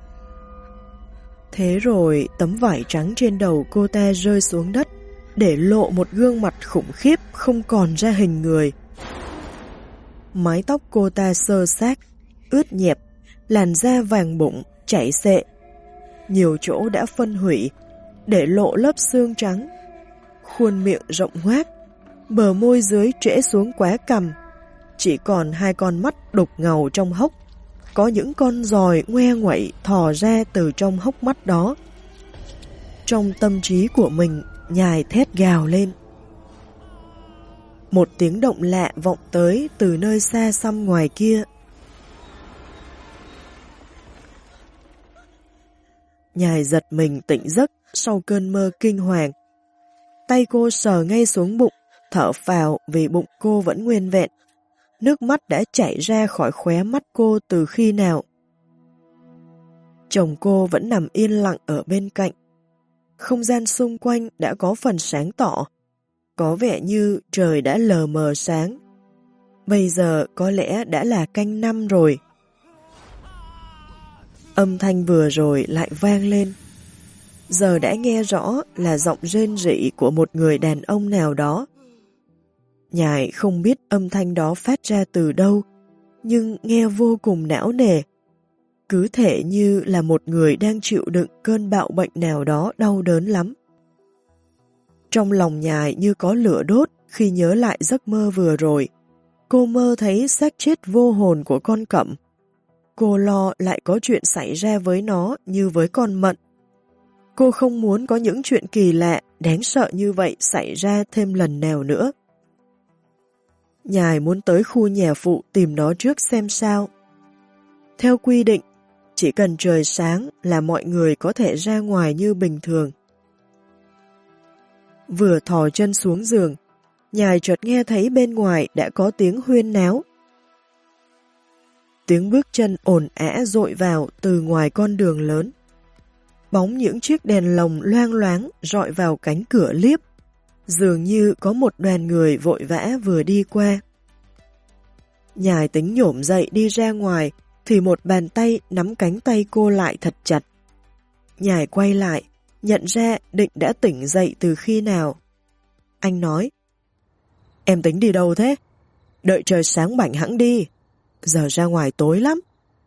Thế rồi tấm vải trắng trên đầu cô ta rơi xuống đất, để lộ một gương mặt khủng khiếp không còn ra hình người. Mái tóc cô ta xơ xác, ướt nhẹp, làn da vàng bụng, chảy xệ. Nhiều chỗ đã phân hủy, để lộ lớp xương trắng. Khuôn miệng rộng ngoác, bờ môi dưới trễ xuống quá cằm, chỉ còn hai con mắt đục ngầu trong hốc. Có những con giòi ngoe nguậy thò ra từ trong hốc mắt đó. Trong tâm trí của mình, Nhài thét gào lên. Một tiếng động lạ vọng tới từ nơi xa xăm ngoài kia. Nhài giật mình tỉnh giấc sau cơn mơ kinh hoàng. Tay cô sờ ngay xuống bụng, thở phào vì bụng cô vẫn nguyên vẹn. Nước mắt đã chảy ra khỏi khóe mắt cô từ khi nào. Chồng cô vẫn nằm yên lặng ở bên cạnh. Không gian xung quanh đã có phần sáng tỏ. Có vẻ như trời đã lờ mờ sáng. Bây giờ có lẽ đã là canh năm rồi. Âm thanh vừa rồi lại vang lên. Giờ đã nghe rõ là giọng rên rỉ của một người đàn ông nào đó. Nhài không biết âm thanh đó phát ra từ đâu, nhưng nghe vô cùng não nề. Cứ thể như là một người đang chịu đựng cơn bạo bệnh nào đó đau đớn lắm. Trong lòng Nhài như có lửa đốt khi nhớ lại giấc mơ vừa rồi. Cô mơ thấy xác chết vô hồn của con Cẩm. Cô lo lại có chuyện xảy ra với nó như với con Mận. Cô không muốn có những chuyện kỳ lạ, đáng sợ như vậy xảy ra thêm lần nào nữa. Nhài muốn tới khu nhà phụ tìm nó trước xem sao. Theo quy định, chỉ cần trời sáng là mọi người có thể ra ngoài như bình thường. Vừa thò chân xuống giường, Nhài chợt nghe thấy bên ngoài đã có tiếng huyên náo. Tiếng bước chân ồn ào dội vào từ ngoài con đường lớn. Bóng những chiếc đèn lồng loang loáng rọi vào cánh cửa liếp, dường như có một đoàn người vội vã vừa đi qua. Nhài tính nhổm dậy đi ra ngoài, thì một bàn tay nắm cánh tay cô lại thật chặt. Nhài quay lại, nhận ra Định đã tỉnh dậy từ khi nào. Anh nói, em tính đi đâu thế? Đợi trời sáng bảnh hẵng đi, giờ ra ngoài tối lắm.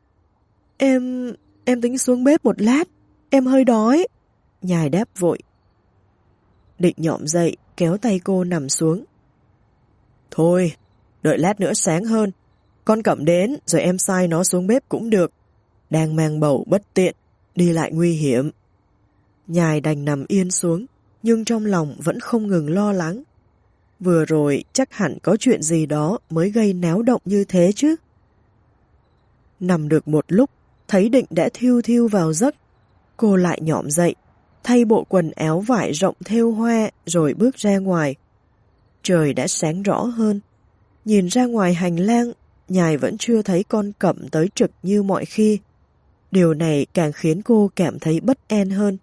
Em tính xuống bếp một lát, em hơi đói. Nhài đáp vội. Định nhõm dậy, kéo tay cô nằm xuống. Thôi, đợi lát nữa sáng hơn, con Cẩm đến rồi em sai nó xuống bếp cũng được. Đang mang bầu bất tiện, đi lại nguy hiểm. Nhài đành nằm yên xuống, nhưng trong lòng vẫn không ngừng lo lắng. Vừa rồi chắc hẳn có chuyện gì đó mới gây náo động như thế chứ. Nằm được một lúc, thấy Định đã thiu thiu vào giấc. Cô lại nhõm dậy, thay bộ quần áo vải rộng thêu hoa rồi bước ra ngoài. Trời đã sáng rõ hơn. Nhìn ra ngoài hành lang, Nhài vẫn chưa thấy con Cẩm tới trực như mọi khi. Điều này càng khiến cô cảm thấy bất an hơn.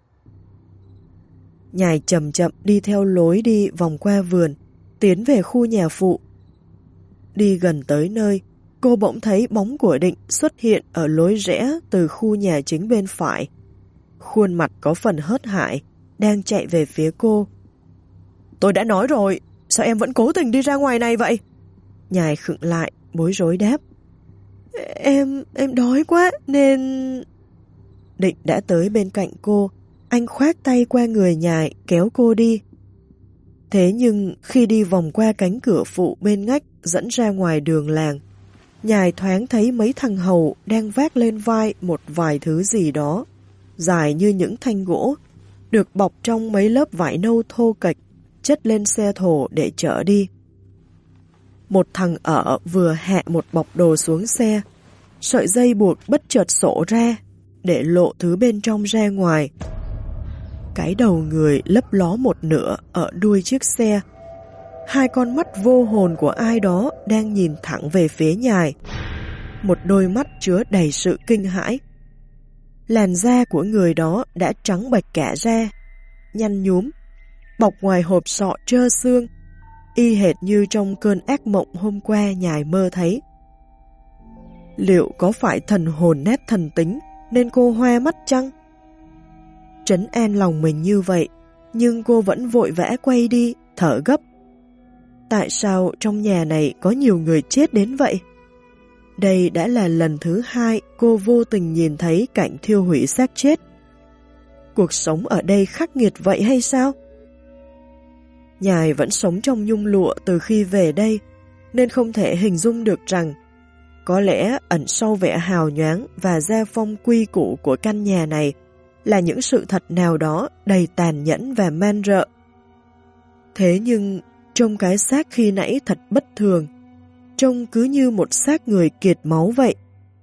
Nhài chậm chậm đi theo lối đi vòng qua vườn, tiến về khu nhà phụ. Đi gần tới nơi, cô bỗng thấy bóng của Định xuất hiện ở lối rẽ từ khu nhà chính bên phải. Khuôn mặt có phần hớt hải, đang chạy về phía cô. Tôi đã nói rồi, sao em vẫn cố tình đi ra ngoài này vậy? Nhài khựng lại, bối rối đáp. Em đói quá nên... Định đã tới bên cạnh cô, anh khoác tay qua người Nhài kéo cô đi. Thế nhưng khi đi vòng qua cánh cửa phụ bên ngách dẫn ra ngoài đường làng, Nhài thoáng thấy mấy thằng hầu đang vác lên vai một vài thứ gì đó, dài như những thanh gỗ, được bọc trong mấy lớp vải nâu thô kệch, chất lên xe thồ để chở đi. Một thằng ở vừa hạ một bọc đồ xuống xe, sợi dây buộc bất chợt xổ ra, để lộ thứ bên trong ra ngoài. Cái đầu người lấp ló một nửa ở đuôi chiếc xe. Hai con mắt vô hồn của ai đó đang nhìn thẳng về phía Nhài. Một đôi mắt chứa đầy sự kinh hãi. Làn da của người đó đã trắng bệch cả ra, nhăn nhúm, bọc ngoài hộp sọ trơ xương, y hệt như trong cơn ác mộng hôm qua Nhài mơ thấy. Liệu có phải thần hồn nát thần tính nên cô hoa mắt chăng? Trấn an lòng mình như vậy, nhưng cô vẫn vội vã quay đi, thở gấp. Tại sao trong nhà này có nhiều người chết đến vậy? Đây đã là lần thứ hai cô vô tình nhìn thấy cảnh thiêu hủy xác chết. Cuộc sống ở đây khắc nghiệt vậy hay sao? Nhài vẫn sống trong nhung lụa từ khi về đây, nên không thể hình dung được rằng có lẽ ẩn sau vẻ hào nhoáng và gia phong quy củ của căn nhà này là những sự thật nào đó đầy tàn nhẫn và man rợ. Thế nhưng trông cái xác khi nãy thật bất thường, trông cứ như một xác người kiệt máu vậy.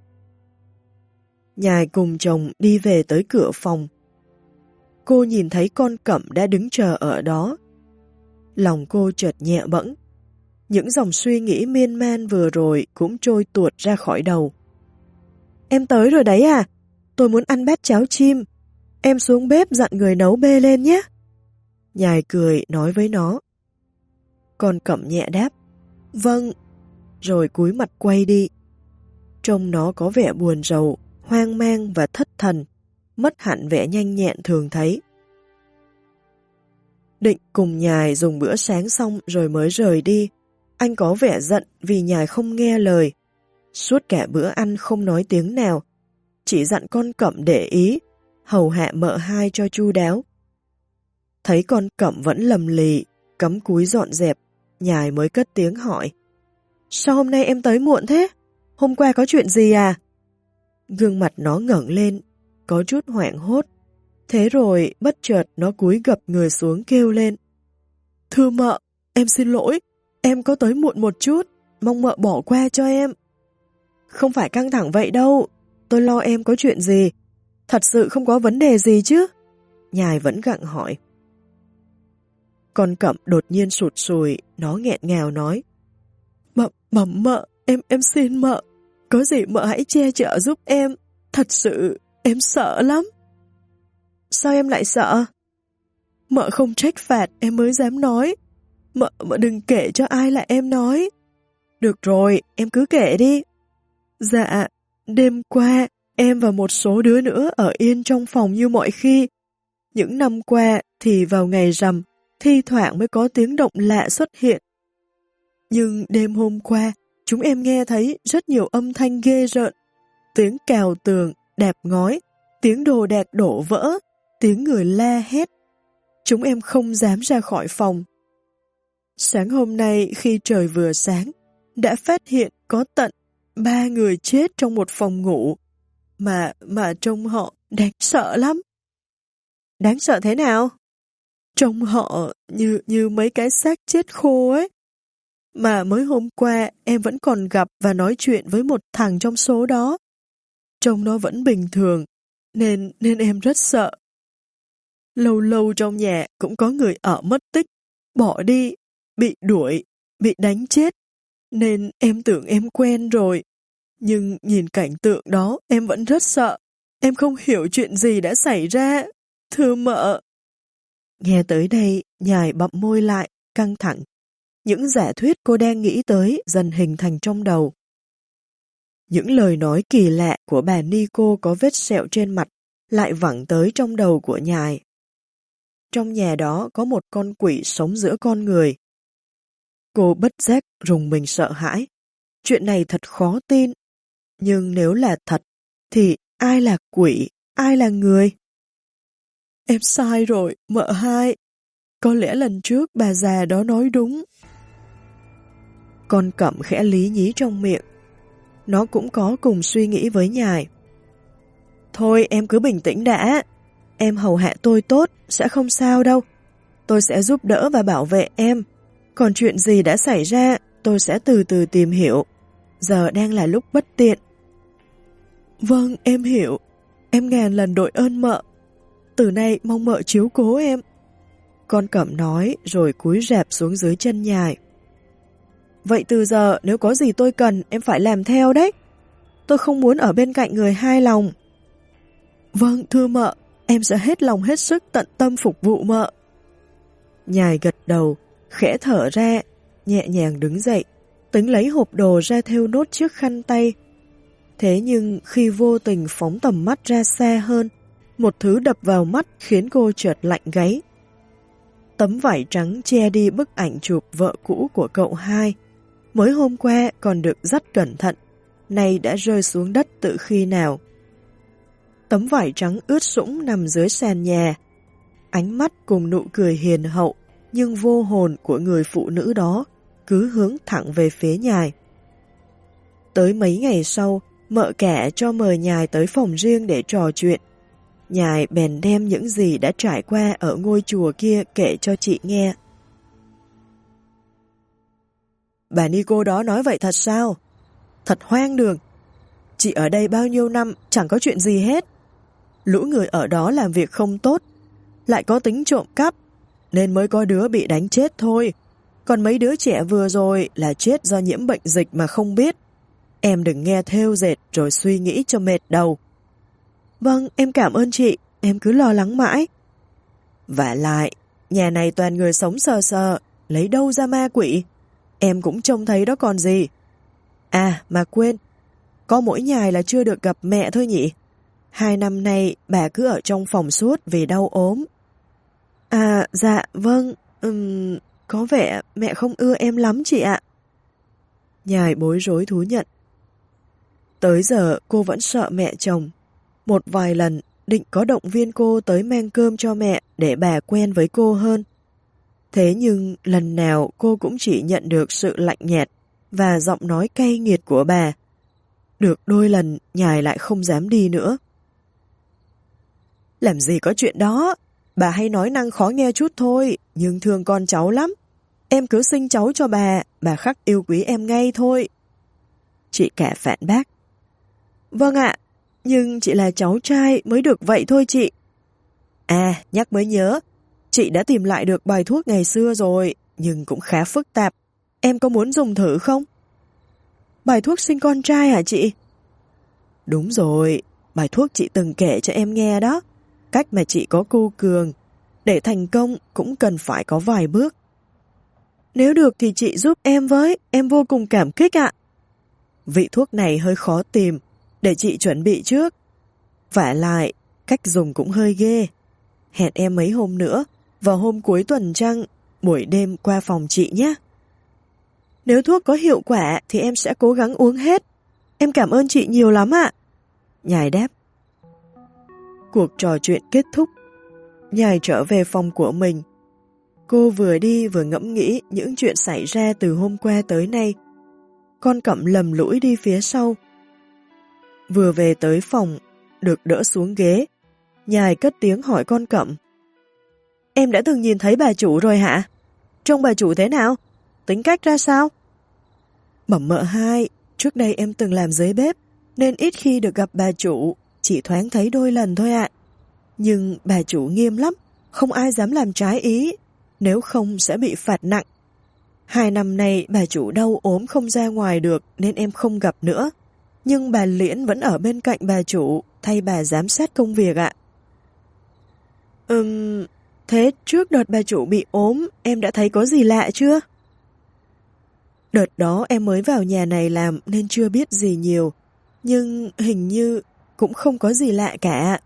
Nhài cùng chồng đi về tới cửa phòng. Cô nhìn thấy con Cẩm đã đứng chờ ở đó. Lòng cô chợt nhẹ bẫng. Những dòng suy nghĩ miên man vừa rồi cũng trôi tuột ra khỏi đầu. Em tới rồi đấy à? Tôi muốn ăn bát cháo chim. Em xuống bếp dặn người nấu bê lên nhé. Nhài cười nói với nó. Con Cẩm nhẹ đáp. Vâng. Rồi cúi mặt quay đi. Trông nó có vẻ buồn rầu, hoang mang và thất thần, mất hẳn vẻ nhanh nhẹn thường thấy. Định cùng Nhài dùng bữa sáng xong rồi mới rời đi. Anh có vẻ giận vì Nhài không nghe lời. Suốt cả bữa ăn không nói tiếng nào, chỉ dặn con Cẩm để ý, hầu hạ mợ hai cho chu đáo. Thấy con Cẩm vẫn lầm lì, cắm cúi dọn dẹp, Nhài mới cất tiếng hỏi. Sao hôm nay em tới muộn thế? Hôm qua có chuyện gì à? Gương mặt nó ngẩng lên, có chút hoảng hốt. Thế rồi bất chợt nó cúi gập người xuống kêu lên. Thưa mợ, em xin lỗi, em có tới muộn một chút, mong mợ bỏ qua cho em. Không phải căng thẳng vậy đâu, tôi lo em có chuyện gì. Thật sự không có vấn đề gì chứ? Nhài vẫn gặng hỏi. Con Cẩm đột nhiên sụt sùi, nó nghẹn ngào nói. Mợ, em xin mợ. Có gì mợ hãy che chở giúp em. Thật sự, em sợ lắm. Sao em lại sợ? Mợ không trách phạt, em mới dám nói. Mợ đừng kể cho ai là em nói. Được rồi, em cứ kể đi. Dạ, đêm qua, em và một số đứa nữa ở yên trong phòng như mọi khi. Những năm qua thì vào ngày rằm, thi thoảng mới có tiếng động lạ xuất hiện. Nhưng đêm hôm qua, chúng em nghe thấy rất nhiều âm thanh ghê rợn. Tiếng cào tường, đạp ngói, tiếng đồ đạc đổ vỡ, tiếng người la hét. Chúng em không dám ra khỏi phòng. Sáng hôm nay khi trời vừa sáng, đã phát hiện có tận 3 người chết trong một phòng ngủ. Mà trông họ đáng sợ lắm. Đáng sợ thế nào? Trông họ như mấy cái xác chết khô ấy. Mà mới hôm qua em vẫn còn gặp và nói chuyện với một thằng trong số đó. Trông nó vẫn bình thường, nên em rất sợ. Lâu lâu trong nhà cũng có người ở mất tích, bỏ đi, bị đuổi, bị đánh chết. Nên em tưởng em quen rồi. Nhưng nhìn cảnh tượng đó em vẫn rất sợ. Em không hiểu chuyện gì đã xảy ra. Thưa mợ. Nghe tới đây, Nhài bậm môi lại, căng thẳng. Những giả thuyết cô đang nghĩ tới dần hình thành trong đầu. Những lời nói kỳ lạ của bà Nico có vết sẹo trên mặt lại vẳng tới trong đầu của Nhài. Trong nhà đó có một con quỷ sống giữa con người. Cô bất giác rùng mình sợ hãi. Chuyện này thật khó tin. Nhưng nếu là thật, thì ai là quỷ, ai là người? Em sai rồi, mợ hai. Có lẽ lần trước bà già đó nói đúng. Con Cẩm khẽ lý nhí trong miệng. Nó cũng có cùng suy nghĩ với Nhài. Thôi em cứ bình tĩnh đã. Em hầu hạ tôi tốt, sẽ không sao đâu. Tôi sẽ giúp đỡ và bảo vệ em. Còn chuyện gì đã xảy ra, tôi sẽ từ từ tìm hiểu. Giờ đang là lúc bất tiện. Vâng, em hiểu. Em ngàn lần đội ơn mợ. Từ nay mong mợ chiếu cố em. Con Cẩm nói rồi cúi rạp xuống dưới chân Nhài. Vậy từ giờ nếu có gì tôi cần em phải làm theo đấy. Tôi không muốn ở bên cạnh người hai lòng. Vâng, thưa mợ, em sẽ hết lòng hết sức tận tâm phục vụ mợ. Nhài gật đầu, khẽ thở ra, nhẹ nhàng đứng dậy, tính lấy hộp đồ ra thêu nốt chiếc khăn tay. Thế nhưng khi vô tình phóng tầm mắt ra xa hơn, một thứ đập vào mắt khiến cô chợt lạnh gáy. Tấm vải trắng che đi bức ảnh chụp vợ cũ của cậu hai. Mới hôm qua còn được dắt cẩn thận, nay đã rơi xuống đất từ khi nào. Tấm vải trắng ướt sũng nằm dưới sàn nhà. Ánh mắt cùng nụ cười hiền hậu nhưng vô hồn của người phụ nữ đó cứ hướng thẳng về phía Nhài. Tới mấy ngày sau, mợ cả cho mời Nhài tới phòng riêng để trò chuyện. Nhài bèn đem những gì đã trải qua ở ngôi chùa kia kể cho chị nghe. Bà Nico đó nói vậy thật sao? Thật hoang đường. Chị ở đây bao nhiêu năm chẳng có chuyện gì hết. Lũ người ở đó làm việc không tốt, lại có tính trộm cắp, nên mới có đứa bị đánh chết thôi. Còn mấy đứa trẻ vừa rồi là chết do nhiễm bệnh dịch mà không biết. Em đừng nghe thêu dệt rồi suy nghĩ cho mệt đầu. Vâng, em cảm ơn chị, em cứ lo lắng mãi. Vả lại, nhà này toàn người sống sờ sờ, lấy đâu ra ma quỷ. Em cũng trông thấy đó còn gì. À, mà quên, có mỗi Nhài là chưa được gặp mẹ thôi nhỉ? 2 năm nay bà cứ ở trong phòng suốt vì đau ốm. À, dạ, vâng, có vẻ mẹ không ưa em lắm chị ạ. Nhài bối rối thú nhận. Tới giờ cô vẫn sợ mẹ chồng. Một vài lần định có động viên cô tới mang cơm cho mẹ để bà quen với cô hơn. Thế nhưng lần nào cô cũng chỉ nhận được sự lạnh nhạt và giọng nói cay nghiệt của bà. Được đôi lần Nhài lại không dám đi nữa. Làm gì có chuyện đó, bà hay nói năng khó nghe chút thôi, nhưng thương con cháu lắm. Em cứ sinh cháu cho bà khắc yêu quý em ngay thôi. Chị cả phản bác. Vâng ạ, nhưng chỉ là cháu trai mới được vậy thôi chị. À, nhắc mới nhớ, chị đã tìm lại được bài thuốc ngày xưa rồi, nhưng cũng khá phức tạp. Em có muốn dùng thử không? Bài thuốc sinh con trai hả chị? Đúng rồi, bài thuốc chị từng kể cho em nghe đó. Cách mà chị có cu cường. Để thành công cũng cần phải có vài bước. Nếu được thì chị giúp em với, em vô cùng cảm kích ạ. Vị thuốc này hơi khó tìm, để chị chuẩn bị trước. Vả lại, cách dùng cũng hơi ghê. Hẹn em mấy hôm nữa, vào hôm cuối tuần trăng, buổi đêm qua phòng chị nhé. Nếu thuốc có hiệu quả thì em sẽ cố gắng uống hết. Em cảm ơn chị nhiều lắm ạ. Nhài đáp. Cuộc trò chuyện kết thúc. Nhài trở về phòng của mình. Cô vừa đi vừa ngẫm nghĩ những chuyện xảy ra từ hôm qua tới nay. Con Cẩm lầm lũi đi phía sau. Vừa về tới phòng, được đỡ xuống ghế. Nhài cất tiếng hỏi con Cẩm. Em đã từng nhìn thấy bà chủ rồi hả? Trông bà chủ thế nào? Tính cách ra sao? Bẩm mợ hai, trước đây em từng làm dưới bếp, nên ít khi được gặp bà chủ, chỉ thoáng thấy đôi lần thôi ạ. Nhưng bà chủ nghiêm lắm, không ai dám làm trái ý, nếu không sẽ bị phạt nặng. 2 năm nay bà chủ đau ốm không ra ngoài được nên em không gặp nữa. Nhưng bà Liễn vẫn ở bên cạnh bà chủ, thay bà giám sát công việc ạ. Thế trước đợt bà chủ bị ốm, em đã thấy có gì lạ chưa? Đợt đó em mới vào nhà này làm nên chưa biết gì nhiều, nhưng hình như cũng không có gì lạ cả.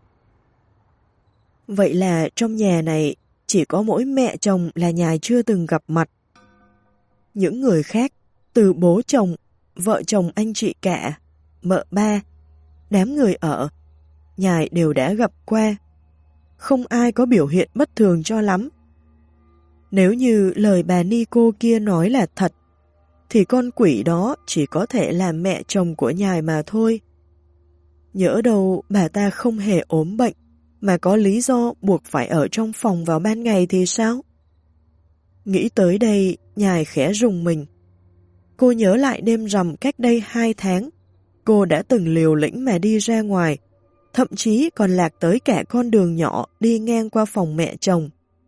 Vậy là trong nhà này chỉ có mỗi mẹ chồng là Nhài chưa từng gặp mặt. Những người khác, từ bố chồng, vợ chồng anh chị cả, mợ ba, đám người ở, Nhài đều đã gặp qua. Không ai có biểu hiện bất thường cho lắm. Nếu như lời bà ni cô kia nói là thật, thì con quỷ đó chỉ có thể là mẹ chồng của Nhài mà thôi. Nhỡ đâu bà ta không hề ốm bệnh, mà có lý do buộc phải ở trong phòng vào ban ngày thì sao? Nghĩ tới đây, Nhài khẽ rùng mình. Cô nhớ lại đêm rằm cách đây 2 tháng, cô đã từng liều lĩnh mà đi ra ngoài, thậm chí còn lạc tới cả con đường nhỏ đi ngang qua phòng mẹ chồng.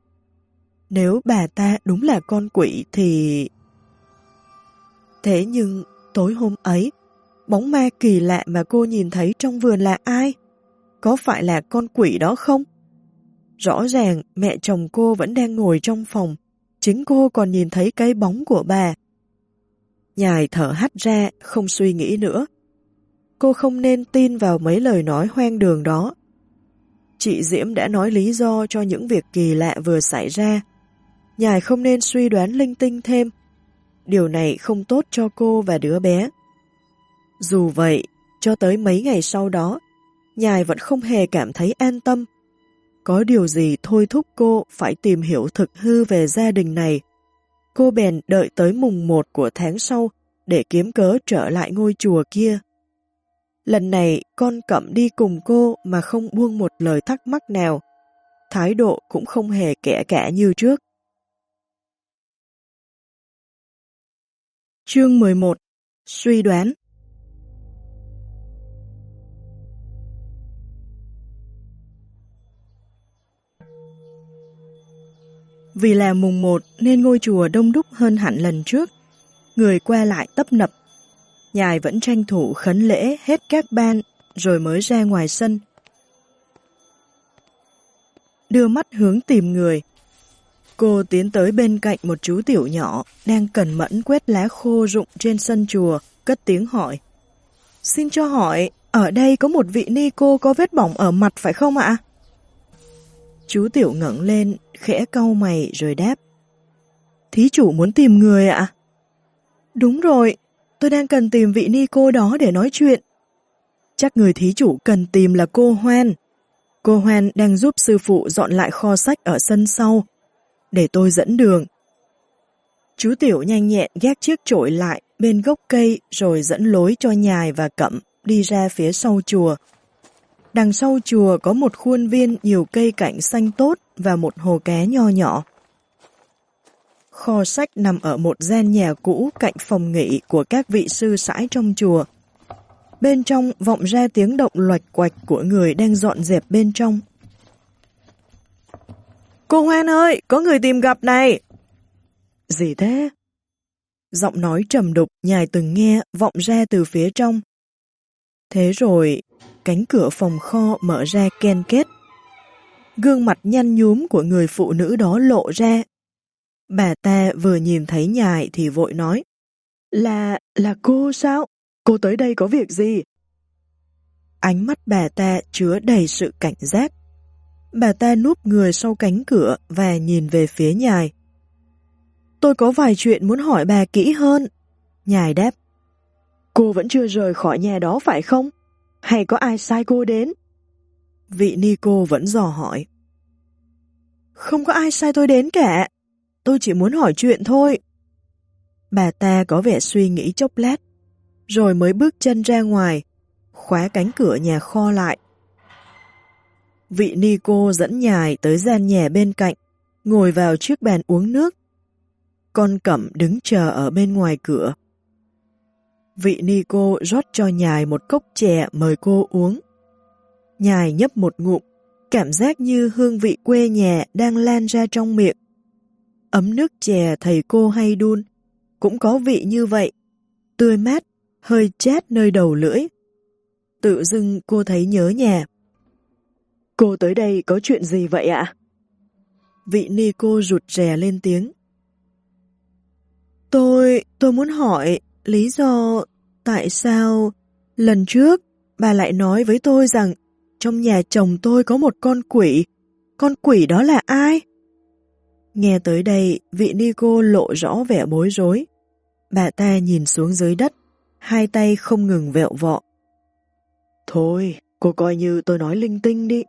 Nếu bà ta đúng là con quỷ thì... Thế nhưng tối hôm ấy, bóng ma kỳ lạ mà cô nhìn thấy trong vườn là ai? Có phải là con quỷ đó không? Rõ ràng mẹ chồng cô vẫn đang ngồi trong phòng, chính cô còn nhìn thấy cái bóng của bà. Nhài thở hắt ra, không suy nghĩ nữa. Cô không nên tin vào mấy lời nói hoang đường đó. Chị Diễm đã nói lý do cho những việc kỳ lạ vừa xảy ra. Nhài không nên suy đoán linh tinh thêm. Điều này không tốt cho cô và đứa bé. Dù vậy, cho tới mấy ngày sau đó, Nhài vẫn không hề cảm thấy an tâm. Có điều gì thôi thúc cô phải tìm hiểu thực hư về gia đình này. Cô bèn đợi tới mùng 1 của tháng sau để kiếm cớ trở lại ngôi chùa kia. Lần này con Cẩm đi cùng cô mà không buông một lời thắc mắc nào. Thái độ cũng không hề kẻ cả như trước. Chương 11. Suy đoán. Vì là mùng 1 nên ngôi chùa đông đúc hơn hẳn lần trước. Người qua lại tấp nập. Nhài vẫn tranh thủ khấn lễ hết các ban rồi mới ra ngoài sân. Đưa mắt hướng tìm người. Cô tiến tới bên cạnh một chú tiểu nhỏ đang cẩn mẫn quét lá khô rụng trên sân chùa, cất tiếng hỏi. Xin cho hỏi, ở đây có một vị ni cô có vết bỏng ở mặt phải không ạ? Chú tiểu ngẩng lên, khẽ cau mày rồi đáp. Thí chủ muốn tìm người ạ? Đúng rồi, tôi đang cần tìm vị ni cô đó để nói chuyện. Chắc người thí chủ cần tìm là cô Hoan. Cô Hoan đang giúp sư phụ dọn lại kho sách ở sân sau. Để tôi dẫn đường. Chú tiểu nhanh nhẹn gác chiếc chổi lại bên gốc cây rồi dẫn lối cho Nhài và Cẩm đi ra phía sau chùa. Đằng sau chùa có một khuôn viên nhiều cây cảnh xanh tốt và một hồ cá nho nhỏ. Kho sách nằm ở một gian nhà cũ cạnh phòng nghỉ của các vị sư sãi trong chùa. bên trong vọng ra tiếng động loạch quạch của người đang dọn dẹp bên trong. Cô Hoan ơi, có người tìm gặp này. Gì thế? Giọng nói trầm đục Nhài từng nghe vọng ra từ phía trong. Thế rồi, cánh cửa phòng kho mở ra ken két. Gương mặt nhăn nhúm của người phụ nữ đó lộ ra. Bà ta vừa nhìn thấy Nhài thì vội nói. Là cô sao? Cô tới đây có việc gì? Ánh mắt bà ta chứa đầy sự cảnh giác. Bà ta núp người sau cánh cửa và nhìn về phía Nhài. Tôi có vài chuyện muốn hỏi bà kỹ hơn. Nhài đáp. Cô vẫn chưa rời khỏi nhà đó phải không? Hay có ai sai cô đến? Vị ni cô vẫn dò hỏi. Không có ai sai tôi đến cả. Tôi chỉ muốn hỏi chuyện thôi. Bà ta có vẻ suy nghĩ chốc lát, rồi mới bước chân ra ngoài, khóa cánh cửa nhà kho lại. Vị ni cô dẫn Nhài tới gian nhà bên cạnh, ngồi vào chiếc bàn uống nước. Con Cẩm đứng chờ ở bên ngoài cửa. Vị ni cô rót cho Nhài một cốc chè mời cô uống. Nhài nhấp một ngụm, cảm giác như hương vị quê nhà đang lan ra trong miệng. Ấm nước chè thầy cô hay đun, cũng có vị như vậy, tươi mát, hơi chát nơi đầu lưỡi. Tự dưng cô thấy nhớ nhà. Cô tới đây có chuyện gì vậy ạ? Vị ni cô rụt rè lên tiếng. Tôi muốn hỏi lý do tại sao lần trước bà lại nói với tôi rằng trong nhà chồng tôi có một con quỷ đó là ai? Nghe tới đây, vị ni cô lộ rõ vẻ bối rối. Bà ta nhìn xuống dưới đất, hai tay không ngừng vẹo vọ. Thôi, cô coi như tôi nói linh tinh đi.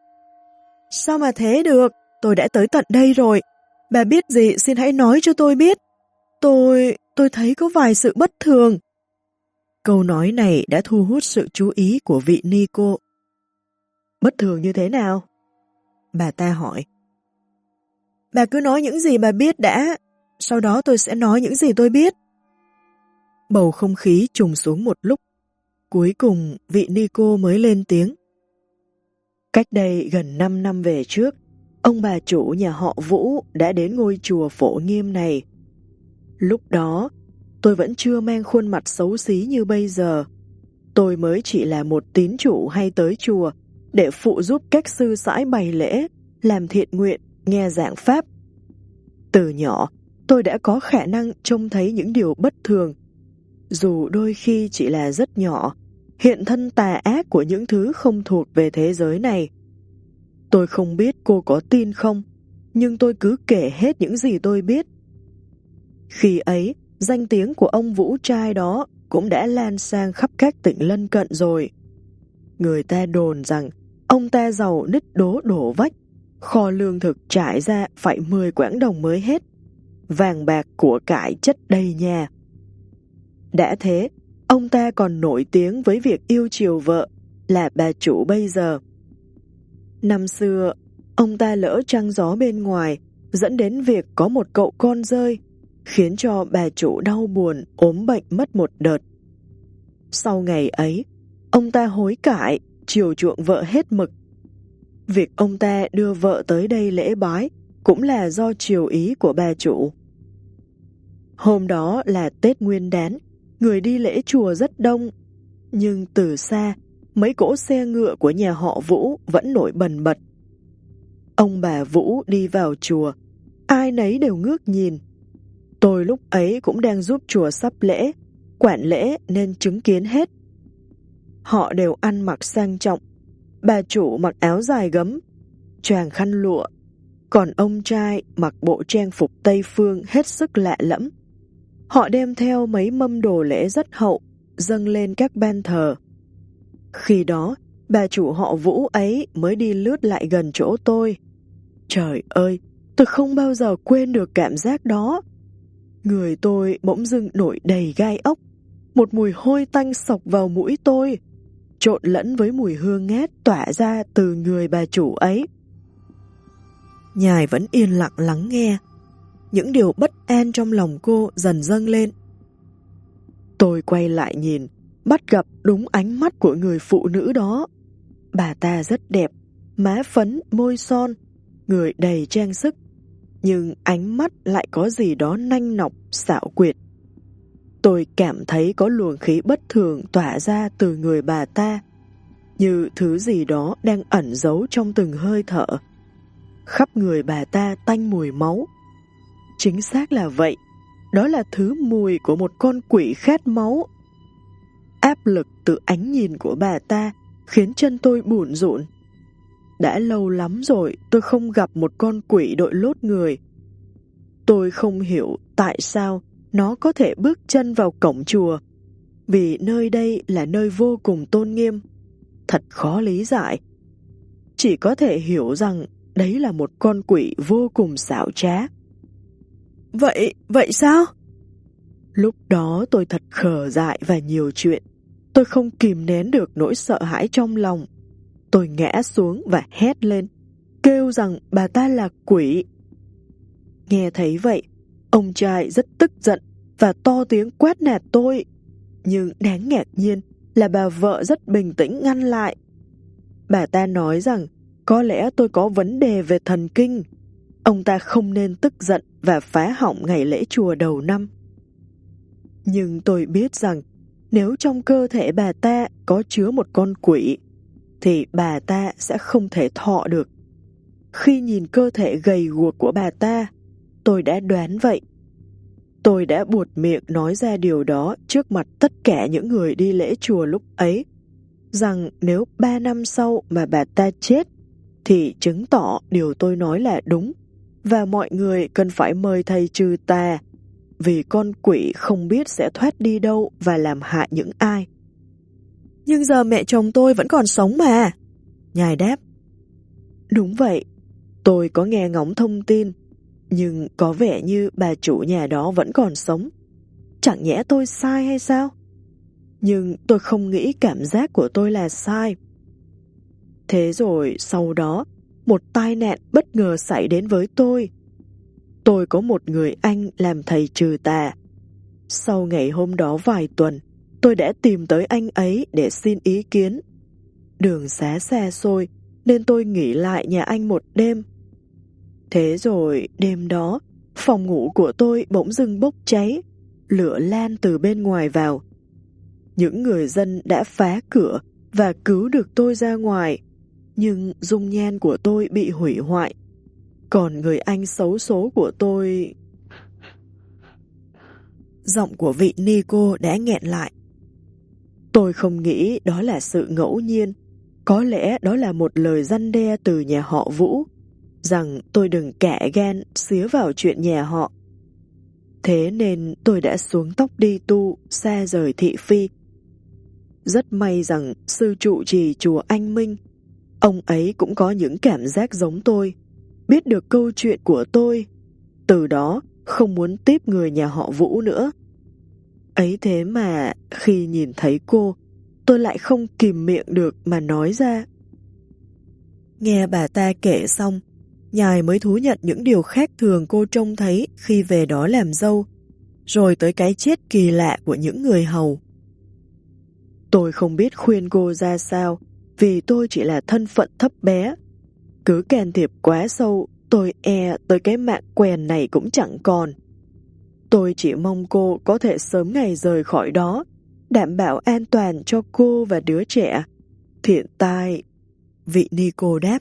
Sao mà thế được? Tôi đã tới tận đây rồi. Bà biết gì xin hãy nói cho tôi biết. Tôi thấy có vài sự bất thường. Câu nói này đã thu hút sự chú ý của vị ni cô. Bất thường như thế nào? Bà ta hỏi. Bà cứ nói những gì bà biết đã, sau đó tôi sẽ nói những gì tôi biết. Bầu không khí trùng xuống một lúc. Cuối cùng vị ni cô mới lên tiếng. Cách đây gần 5 năm về trước, ông bà chủ nhà họ Vũ đã đến ngôi chùa Phổ Nghiêm này. Lúc đó, tôi vẫn chưa mang khuôn mặt xấu xí như bây giờ. Tôi mới chỉ là một tín chủ hay tới chùa để phụ giúp các sư sãi bày lễ, làm thiện nguyện, nghe giảng pháp. Từ nhỏ, tôi đã có khả năng trông thấy những điều bất thường. Dù đôi khi chỉ là rất nhỏ, hiện thân tà ác của những thứ không thuộc về thế giới này. Tôi không biết cô có tin không, nhưng tôi cứ kể hết những gì tôi biết. Khi ấy, danh tiếng của ông Vũ trai đó cũng đã lan sang khắp các tỉnh lân cận rồi. Người ta đồn rằng ông ta giàu nứt đổ vách, kho lương thực trải ra phải 10 quãng đồng mới hết, vàng bạc của cải chất đầy nhà. Đã thế, ông ta còn nổi tiếng với việc yêu chiều vợ, là bà chủ bây giờ. Năm xưa, ông ta lỡ trăng gió bên ngoài, dẫn đến việc có một cậu con rơi, khiến cho bà chủ đau buồn, ốm bệnh mất một đợt. Sau ngày ấy, ông ta hối cải, chiều chuộng vợ hết mực. Việc ông ta đưa vợ tới đây lễ bái cũng là do chiều ý của bà chủ. Hôm đó là Tết Nguyên Đán, người đi lễ chùa rất đông, nhưng từ xa, mấy cỗ xe ngựa của nhà họ Vũ vẫn nổi bần bật. Ông bà Vũ đi vào chùa, ai nấy đều ngước nhìn. Tôi lúc ấy cũng đang giúp chùa sắp lễ, quản lễ nên chứng kiến hết. Họ đều ăn mặc sang trọng, bà chủ mặc áo dài gấm, choàng khăn lụa, còn ông trai mặc bộ trang phục Tây Phương hết sức lạ lẫm. Họ đem theo mấy mâm đồ lễ rất hậu, dâng lên các ban thờ. Khi đó, bà chủ họ Vũ ấy mới đi lướt lại gần chỗ tôi. Trời ơi, tôi không bao giờ quên được cảm giác đó. Người tôi bỗng dưng nổi đầy gai ốc, một mùi hôi tanh xộc vào mũi tôi, trộn lẫn với mùi hương ngát tỏa ra từ người bà chủ ấy. Nhài vẫn yên lặng lắng nghe. Những điều bất an trong lòng cô dần dâng lên. Tôi quay lại nhìn, bắt gặp đúng ánh mắt của người phụ nữ đó. Bà ta rất đẹp, má phấn, môi son, người đầy trang sức, nhưng ánh mắt lại có gì đó nanh nọc, xảo quyệt. Tôi cảm thấy có luồng khí bất thường tỏa ra từ người bà ta, như thứ gì đó đang ẩn giấu trong từng hơi thở. Khắp người bà ta tanh mùi máu. Chính xác là vậy, đó là thứ mùi của một con quỷ khát máu. Áp lực từ ánh nhìn của bà ta khiến chân tôi bủn rủn. Đã lâu lắm rồi tôi không gặp một con quỷ đội lốt người. Tôi không hiểu tại sao nó có thể bước chân vào cổng chùa, vì nơi đây là nơi vô cùng tôn nghiêm. Thật khó lý giải. Chỉ có thể hiểu rằng đấy là một con quỷ vô cùng xảo trá. Vậy sao? Lúc đó tôi thật khờ dại và nhiều chuyện. Tôi không kìm nén được nỗi sợ hãi trong lòng. Tôi ngã xuống và hét lên, kêu rằng bà ta là quỷ. Nghe thấy vậy, ông trai rất tức giận và to tiếng quát nạt tôi. Nhưng đáng ngạc nhiên là bà vợ rất bình tĩnh ngăn lại. Bà ta nói rằng có lẽ tôi có vấn đề về thần kinh. Ông ta không nên tức giận và phá hỏng ngày lễ chùa đầu năm. Nhưng tôi biết rằng nếu trong cơ thể bà ta có chứa một con quỷ, thì bà ta sẽ không thể thọ được. Khi nhìn cơ thể gầy guộc của bà ta, tôi đã đoán vậy. Tôi đã buột miệng nói ra điều đó trước mặt tất cả những người đi lễ chùa lúc ấy, rằng nếu 3 năm sau mà bà ta chết, thì chứng tỏ điều tôi nói là đúng, và mọi người cần phải mời thầy trừ tà, vì con quỷ không biết sẽ thoát đi đâu và làm hại những ai. Nhưng giờ mẹ chồng tôi vẫn còn sống mà. Nhài đáp. Đúng vậy, tôi có nghe ngóng thông tin, nhưng có vẻ như bà chủ nhà đó vẫn còn sống. Chẳng nhẽ tôi sai hay sao? Nhưng tôi không nghĩ cảm giác của tôi là sai. Thế rồi sau đó, một tai nạn bất ngờ xảy đến với tôi. Tôi có một người anh làm thầy trừ tà. Sau ngày hôm đó vài tuần, tôi đã tìm tới anh ấy để xin ý kiến. Đường xá xa xôi, nên tôi nghỉ lại nhà anh một đêm. Thế rồi đêm đó, phòng ngủ của tôi bỗng dưng bốc cháy, lửa lan từ bên ngoài vào. Những người dân đã phá cửa và cứu được tôi ra ngoài, nhưng dung nhan của tôi bị hủy hoại. Còn người anh xấu số của tôi... Giọng của vị ni cô đã nghẹn lại. Tôi không nghĩ đó là sự ngẫu nhiên. Có lẽ đó là một lời răn đe từ nhà họ Vũ, rằng tôi đừng cả gan xía vào chuyện nhà họ. Thế nên tôi đã xuống tóc đi tu, xa rời thị phi. Rất may rằng sư trụ trì chùa Anh Minh, ông ấy cũng có những cảm giác giống tôi, biết được câu chuyện của tôi, từ đó không muốn tiếp người nhà họ Vũ nữa. Ấy thế mà khi nhìn thấy cô, tôi lại không kìm miệng được mà nói ra. Nghe bà ta kể xong, Nhài mới thú nhận những điều khác thường cô trông thấy khi về đó làm dâu, rồi tới cái chết kỳ lạ của những người hầu. Tôi không biết khuyên cô ra sao, vì tôi chỉ là thân phận thấp bé. Cứ can thiệp quá sâu, tôi e tới cái mạng quèn này cũng chẳng còn. Tôi chỉ mong cô có thể sớm ngày rời khỏi đó, đảm bảo an toàn cho cô và đứa trẻ. Thiện tai, vị ni cô đáp.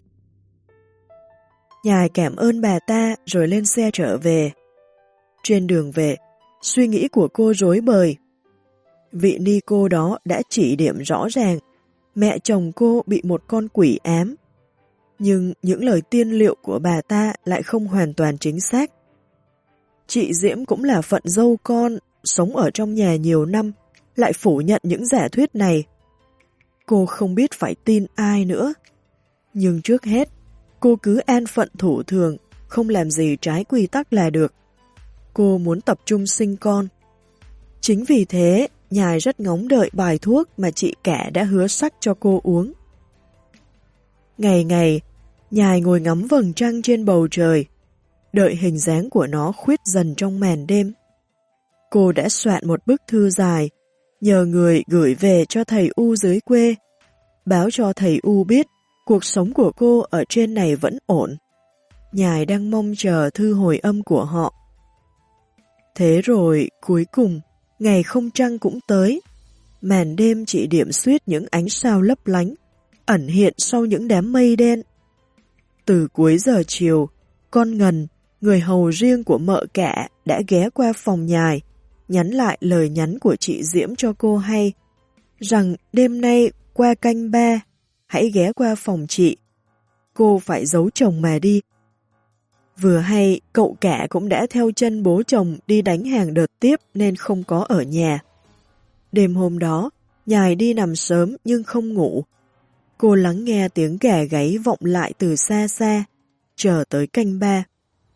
Nhài cảm ơn bà ta rồi lên xe trở về. Trên đường về, suy nghĩ của cô rối bời. Vị ni cô đó đã chỉ điểm rõ ràng mẹ chồng cô bị một con quỷ ám. Nhưng những lời tiên liệu của bà ta lại không hoàn toàn chính xác. Chị Diễm cũng là phận dâu con, sống ở trong nhà nhiều năm, lại phủ nhận những giả thuyết này. Cô không biết phải tin ai nữa. Nhưng trước hết, cô cứ an phận thủ thường, không làm gì trái quy tắc là được. Cô muốn tập trung sinh con. Chính vì thế, Nhài rất ngóng đợi bài thuốc mà chị cả đã hứa sắc cho cô uống. Ngày ngày, Nhài ngồi ngắm vầng trăng trên bầu trời, đợi hình dáng của nó khuyết dần trong màn đêm. Cô đã soạn một bức thư dài, nhờ người gửi về cho thầy U dưới quê, báo cho thầy U biết cuộc sống của cô ở trên này vẫn ổn. Nhài đang mong chờ thư hồi âm của họ. Thế rồi, cuối cùng, ngày không trăng cũng tới. Màn đêm chỉ điểm xuyết những ánh sao lấp lánh, ẩn hiện sau những đám mây đen. Từ cuối giờ chiều, con Ngân, người hầu riêng của mợ cả, đã ghé qua phòng Nhài, nhắn lại lời nhắn của chị Diễm cho cô hay, rằng đêm nay qua canh 3, hãy ghé qua phòng chị. Cô phải giấu chồng mà đi. Vừa hay, cậu cả cũng đã theo chân bố chồng đi đánh hàng đợt tiếp nên không có ở nhà. Đêm hôm đó, Nhài đi nằm sớm nhưng không ngủ. Cô lắng nghe tiếng gà gáy vọng lại từ xa xa, chờ tới canh 3.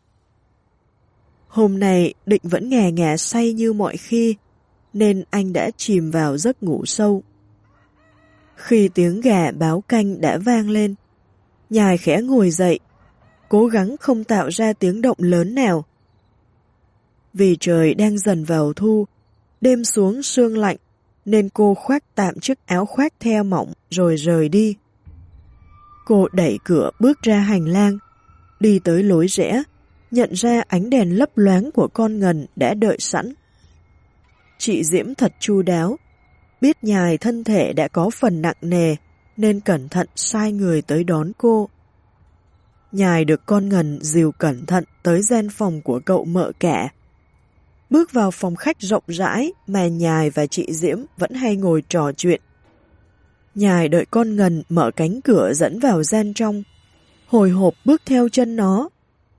Hôm nay Định vẫn ngà ngà say như mọi khi, nên anh đã chìm vào giấc ngủ sâu. Khi tiếng gà báo canh đã vang lên, Nhài khẽ ngồi dậy, cố gắng không tạo ra tiếng động lớn nào. Vì trời đang dần vào thu, đêm xuống sương lạnh, nên cô khoác tạm chiếc áo khoác the mỏng rồi rời đi. Cô đẩy cửa bước ra hành lang, đi tới lối rẽ, nhận ra ánh đèn lấp loáng của con Ngân đã đợi sẵn. Chị Diễm thật chu đáo, biết Nhài thân thể đã có phần nặng nề, nên cẩn thận sai người tới đón cô. Nhài được con Ngân dìu cẩn thận tới gian phòng của cậu mợ cả. Bước vào phòng khách rộng rãi mà Nhài và chị Diễm vẫn hay ngồi trò chuyện. Nhài đợi con Ngân mở cánh cửa dẫn vào gian trong, hồi hộp bước theo chân nó.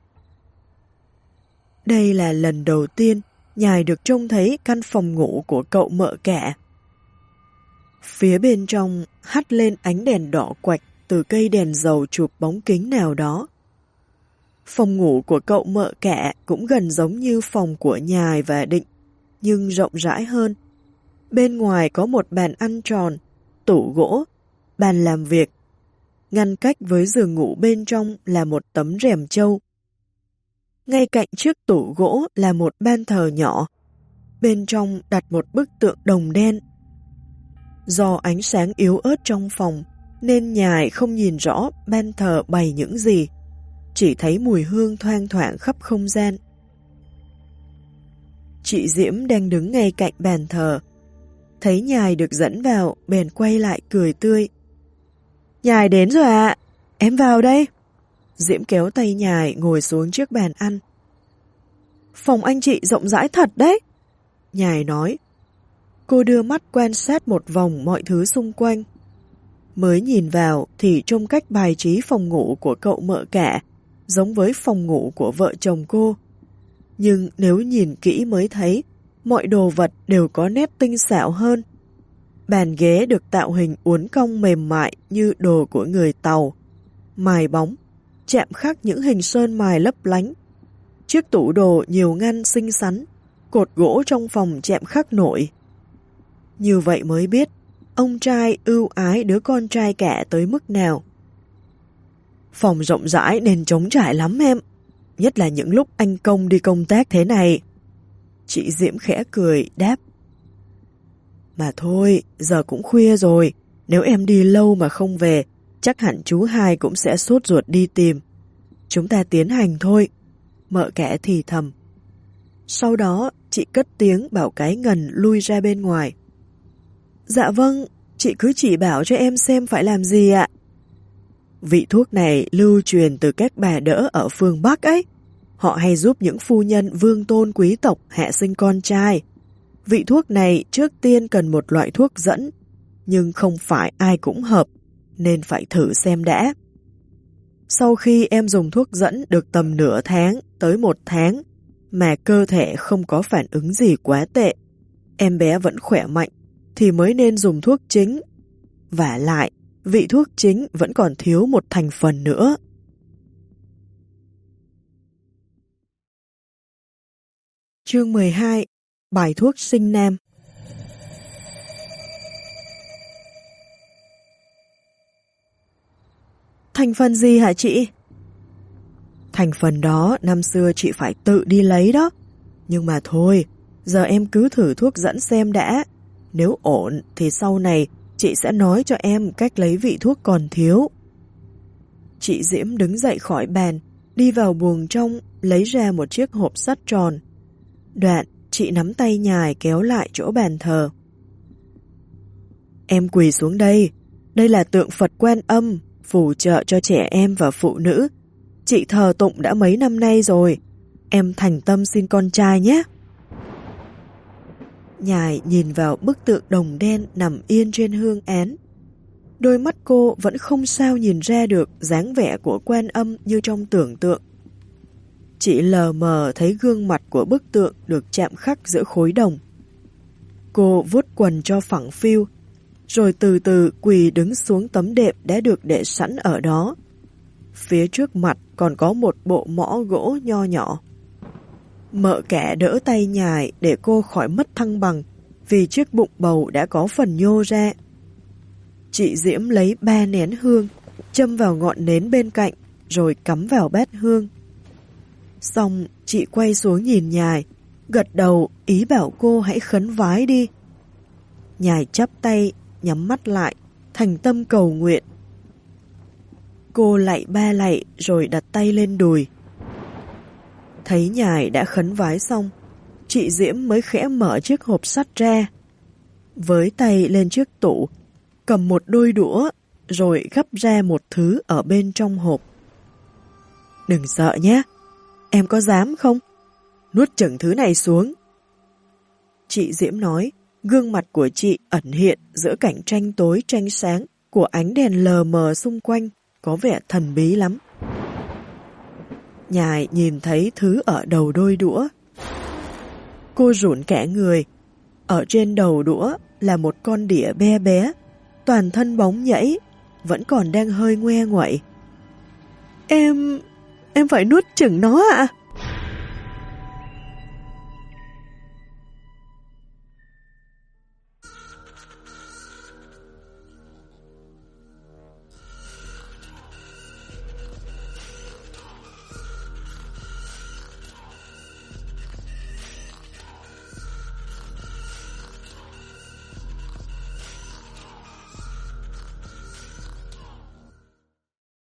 Đây là lần đầu tiên Nhài được trông thấy căn phòng ngủ của cậu mợ cả. Phía bên trong hắt lên ánh đèn đỏ quạch từ cây đèn dầu chụp bóng kính nào đó. Phòng ngủ của cậu mợ cả cũng gần giống như phòng của Nhài và Định, nhưng rộng rãi hơn. Bên ngoài có một bàn ăn tròn, tủ gỗ, bàn làm việc. Ngăn cách với giường ngủ bên trong là một tấm rèm trâu. Ngay cạnh chiếc tủ gỗ là một ban thờ nhỏ. Bên trong đặt một bức tượng đồng đen. Do ánh sáng yếu ớt trong phòng, nên Nhài không nhìn rõ ban thờ bày những gì, chỉ thấy mùi hương thoang thoảng khắp không gian. Chị Diễm đang đứng ngay cạnh bàn thờ. Thấy Nhài được dẫn vào, bèn quay lại cười tươi. Nhài đến rồi ạ, em vào đây. Diễm kéo tay Nhài ngồi xuống trước bàn ăn. Phòng anh chị rộng rãi thật đấy, Nhài nói. Cô đưa mắt quan sát một vòng mọi thứ xung quanh. Mới nhìn vào thì trông cách bài trí phòng ngủ của cậu mợ cả giống với phòng ngủ của vợ chồng cô. Nhưng nếu nhìn kỹ mới thấy, mọi đồ vật đều có nét tinh xảo hơn. Bàn ghế được tạo hình uốn cong mềm mại như đồ của người Tàu. Mài bóng, chạm khắc những hình sơn mài lấp lánh. Chiếc tủ đồ nhiều ngăn xinh xắn, cột gỗ trong phòng chạm khắc nổi. Như vậy mới biết, ông trai ưu ái đứa con trai cả tới mức nào. Phòng rộng rãi nên trống trải lắm em, nhất là những lúc anh Công đi công tác thế này. Chị Diễm khẽ cười, đáp. Mà thôi, giờ cũng khuya rồi, nếu em đi lâu mà không về, chắc hẳn chú hai cũng sẽ sốt ruột đi tìm. Chúng ta tiến hành thôi, mợ cả thì thầm. Sau đó, chị cất tiếng bảo cái Ngân lui ra bên ngoài. Dạ vâng, chị cứ chỉ bảo cho em xem phải làm gì ạ. Vị thuốc này lưu truyền từ các bà đỡ ở phương Bắc ấy. Họ hay giúp những phu nhân vương tôn quý tộc hạ sinh con trai. Vị thuốc này trước tiên cần một loại thuốc dẫn, nhưng không phải ai cũng hợp, nên phải thử xem đã. Sau khi em dùng thuốc dẫn được tầm nửa tháng tới 1 tháng, mà cơ thể không có phản ứng gì quá tệ, em bé vẫn khỏe mạnh, thì mới nên dùng thuốc chính. Vả lại, vị thuốc chính vẫn còn thiếu một thành phần nữa. Chương 12. Bài thuốc sinh nam. Thành phần gì hả chị? Thành phần đó năm xưa chị phải tự đi lấy đó. Nhưng mà thôi, giờ em cứ thử thuốc dẫn xem đã. Nếu ổn thì sau này chị sẽ nói cho em cách lấy vị thuốc còn thiếu. Chị Diễm đứng dậy khỏi bàn, đi vào buồng trong, lấy ra một chiếc hộp sắt tròn. Đoạn, chị nắm tay Nhài kéo lại chỗ bàn thờ. Em quỳ xuống đây. Đây là tượng Phật Quan Âm, phù trợ cho trẻ em và phụ nữ. Chị thờ tụng đã mấy năm nay rồi. Em thành tâm xin con trai nhé. Nhài nhìn vào bức tượng đồng đen nằm yên trên hương án. Đôi mắt cô vẫn không sao nhìn ra được dáng vẻ của Quan Âm như trong tưởng tượng. Chị lờ mờ thấy gương mặt của bức tượng được chạm khắc giữa khối đồng. Cô vuốt quần cho phẳng phiu, rồi từ từ quỳ đứng xuống tấm đệm đã được để sẵn ở đó. Phía trước mặt còn có một bộ mõ gỗ nho nhỏ. Mợ cả đỡ tay Nhài để cô khỏi mất thăng bằng, vì chiếc bụng bầu đã có phần nhô ra. Chị Diễm lấy 3 nén hương, châm vào ngọn nến bên cạnh, rồi cắm vào bát hương. Xong, chị quay xuống nhìn Nhài, gật đầu ý bảo cô hãy khấn vái đi. Nhài chắp tay, nhắm mắt lại, thành tâm cầu nguyện. Cô lạy 3 lạy rồi đặt tay lên đùi. Thấy Nhài đã khấn vái xong, chị Diễm mới khẽ mở chiếc hộp sắt ra. Với tay lên chiếc tủ, cầm một đôi đũa, rồi gắp ra một thứ ở bên trong hộp. Đừng sợ nhé, em có dám không? Nuốt chửng thứ này xuống. Chị Diễm nói, gương mặt của chị ẩn hiện giữa cảnh tranh tối tranh sáng của ánh đèn lờ mờ xung quanh, có vẻ thần bí lắm. Nhài nhìn thấy thứ ở đầu đôi đũa. Cô run cả người. Ở trên đầu đũa là một con đỉa bé bé, toàn thân bóng nhảy, vẫn còn đang hơi ngoe nguậy. Em phải nuốt chửng nó ạ?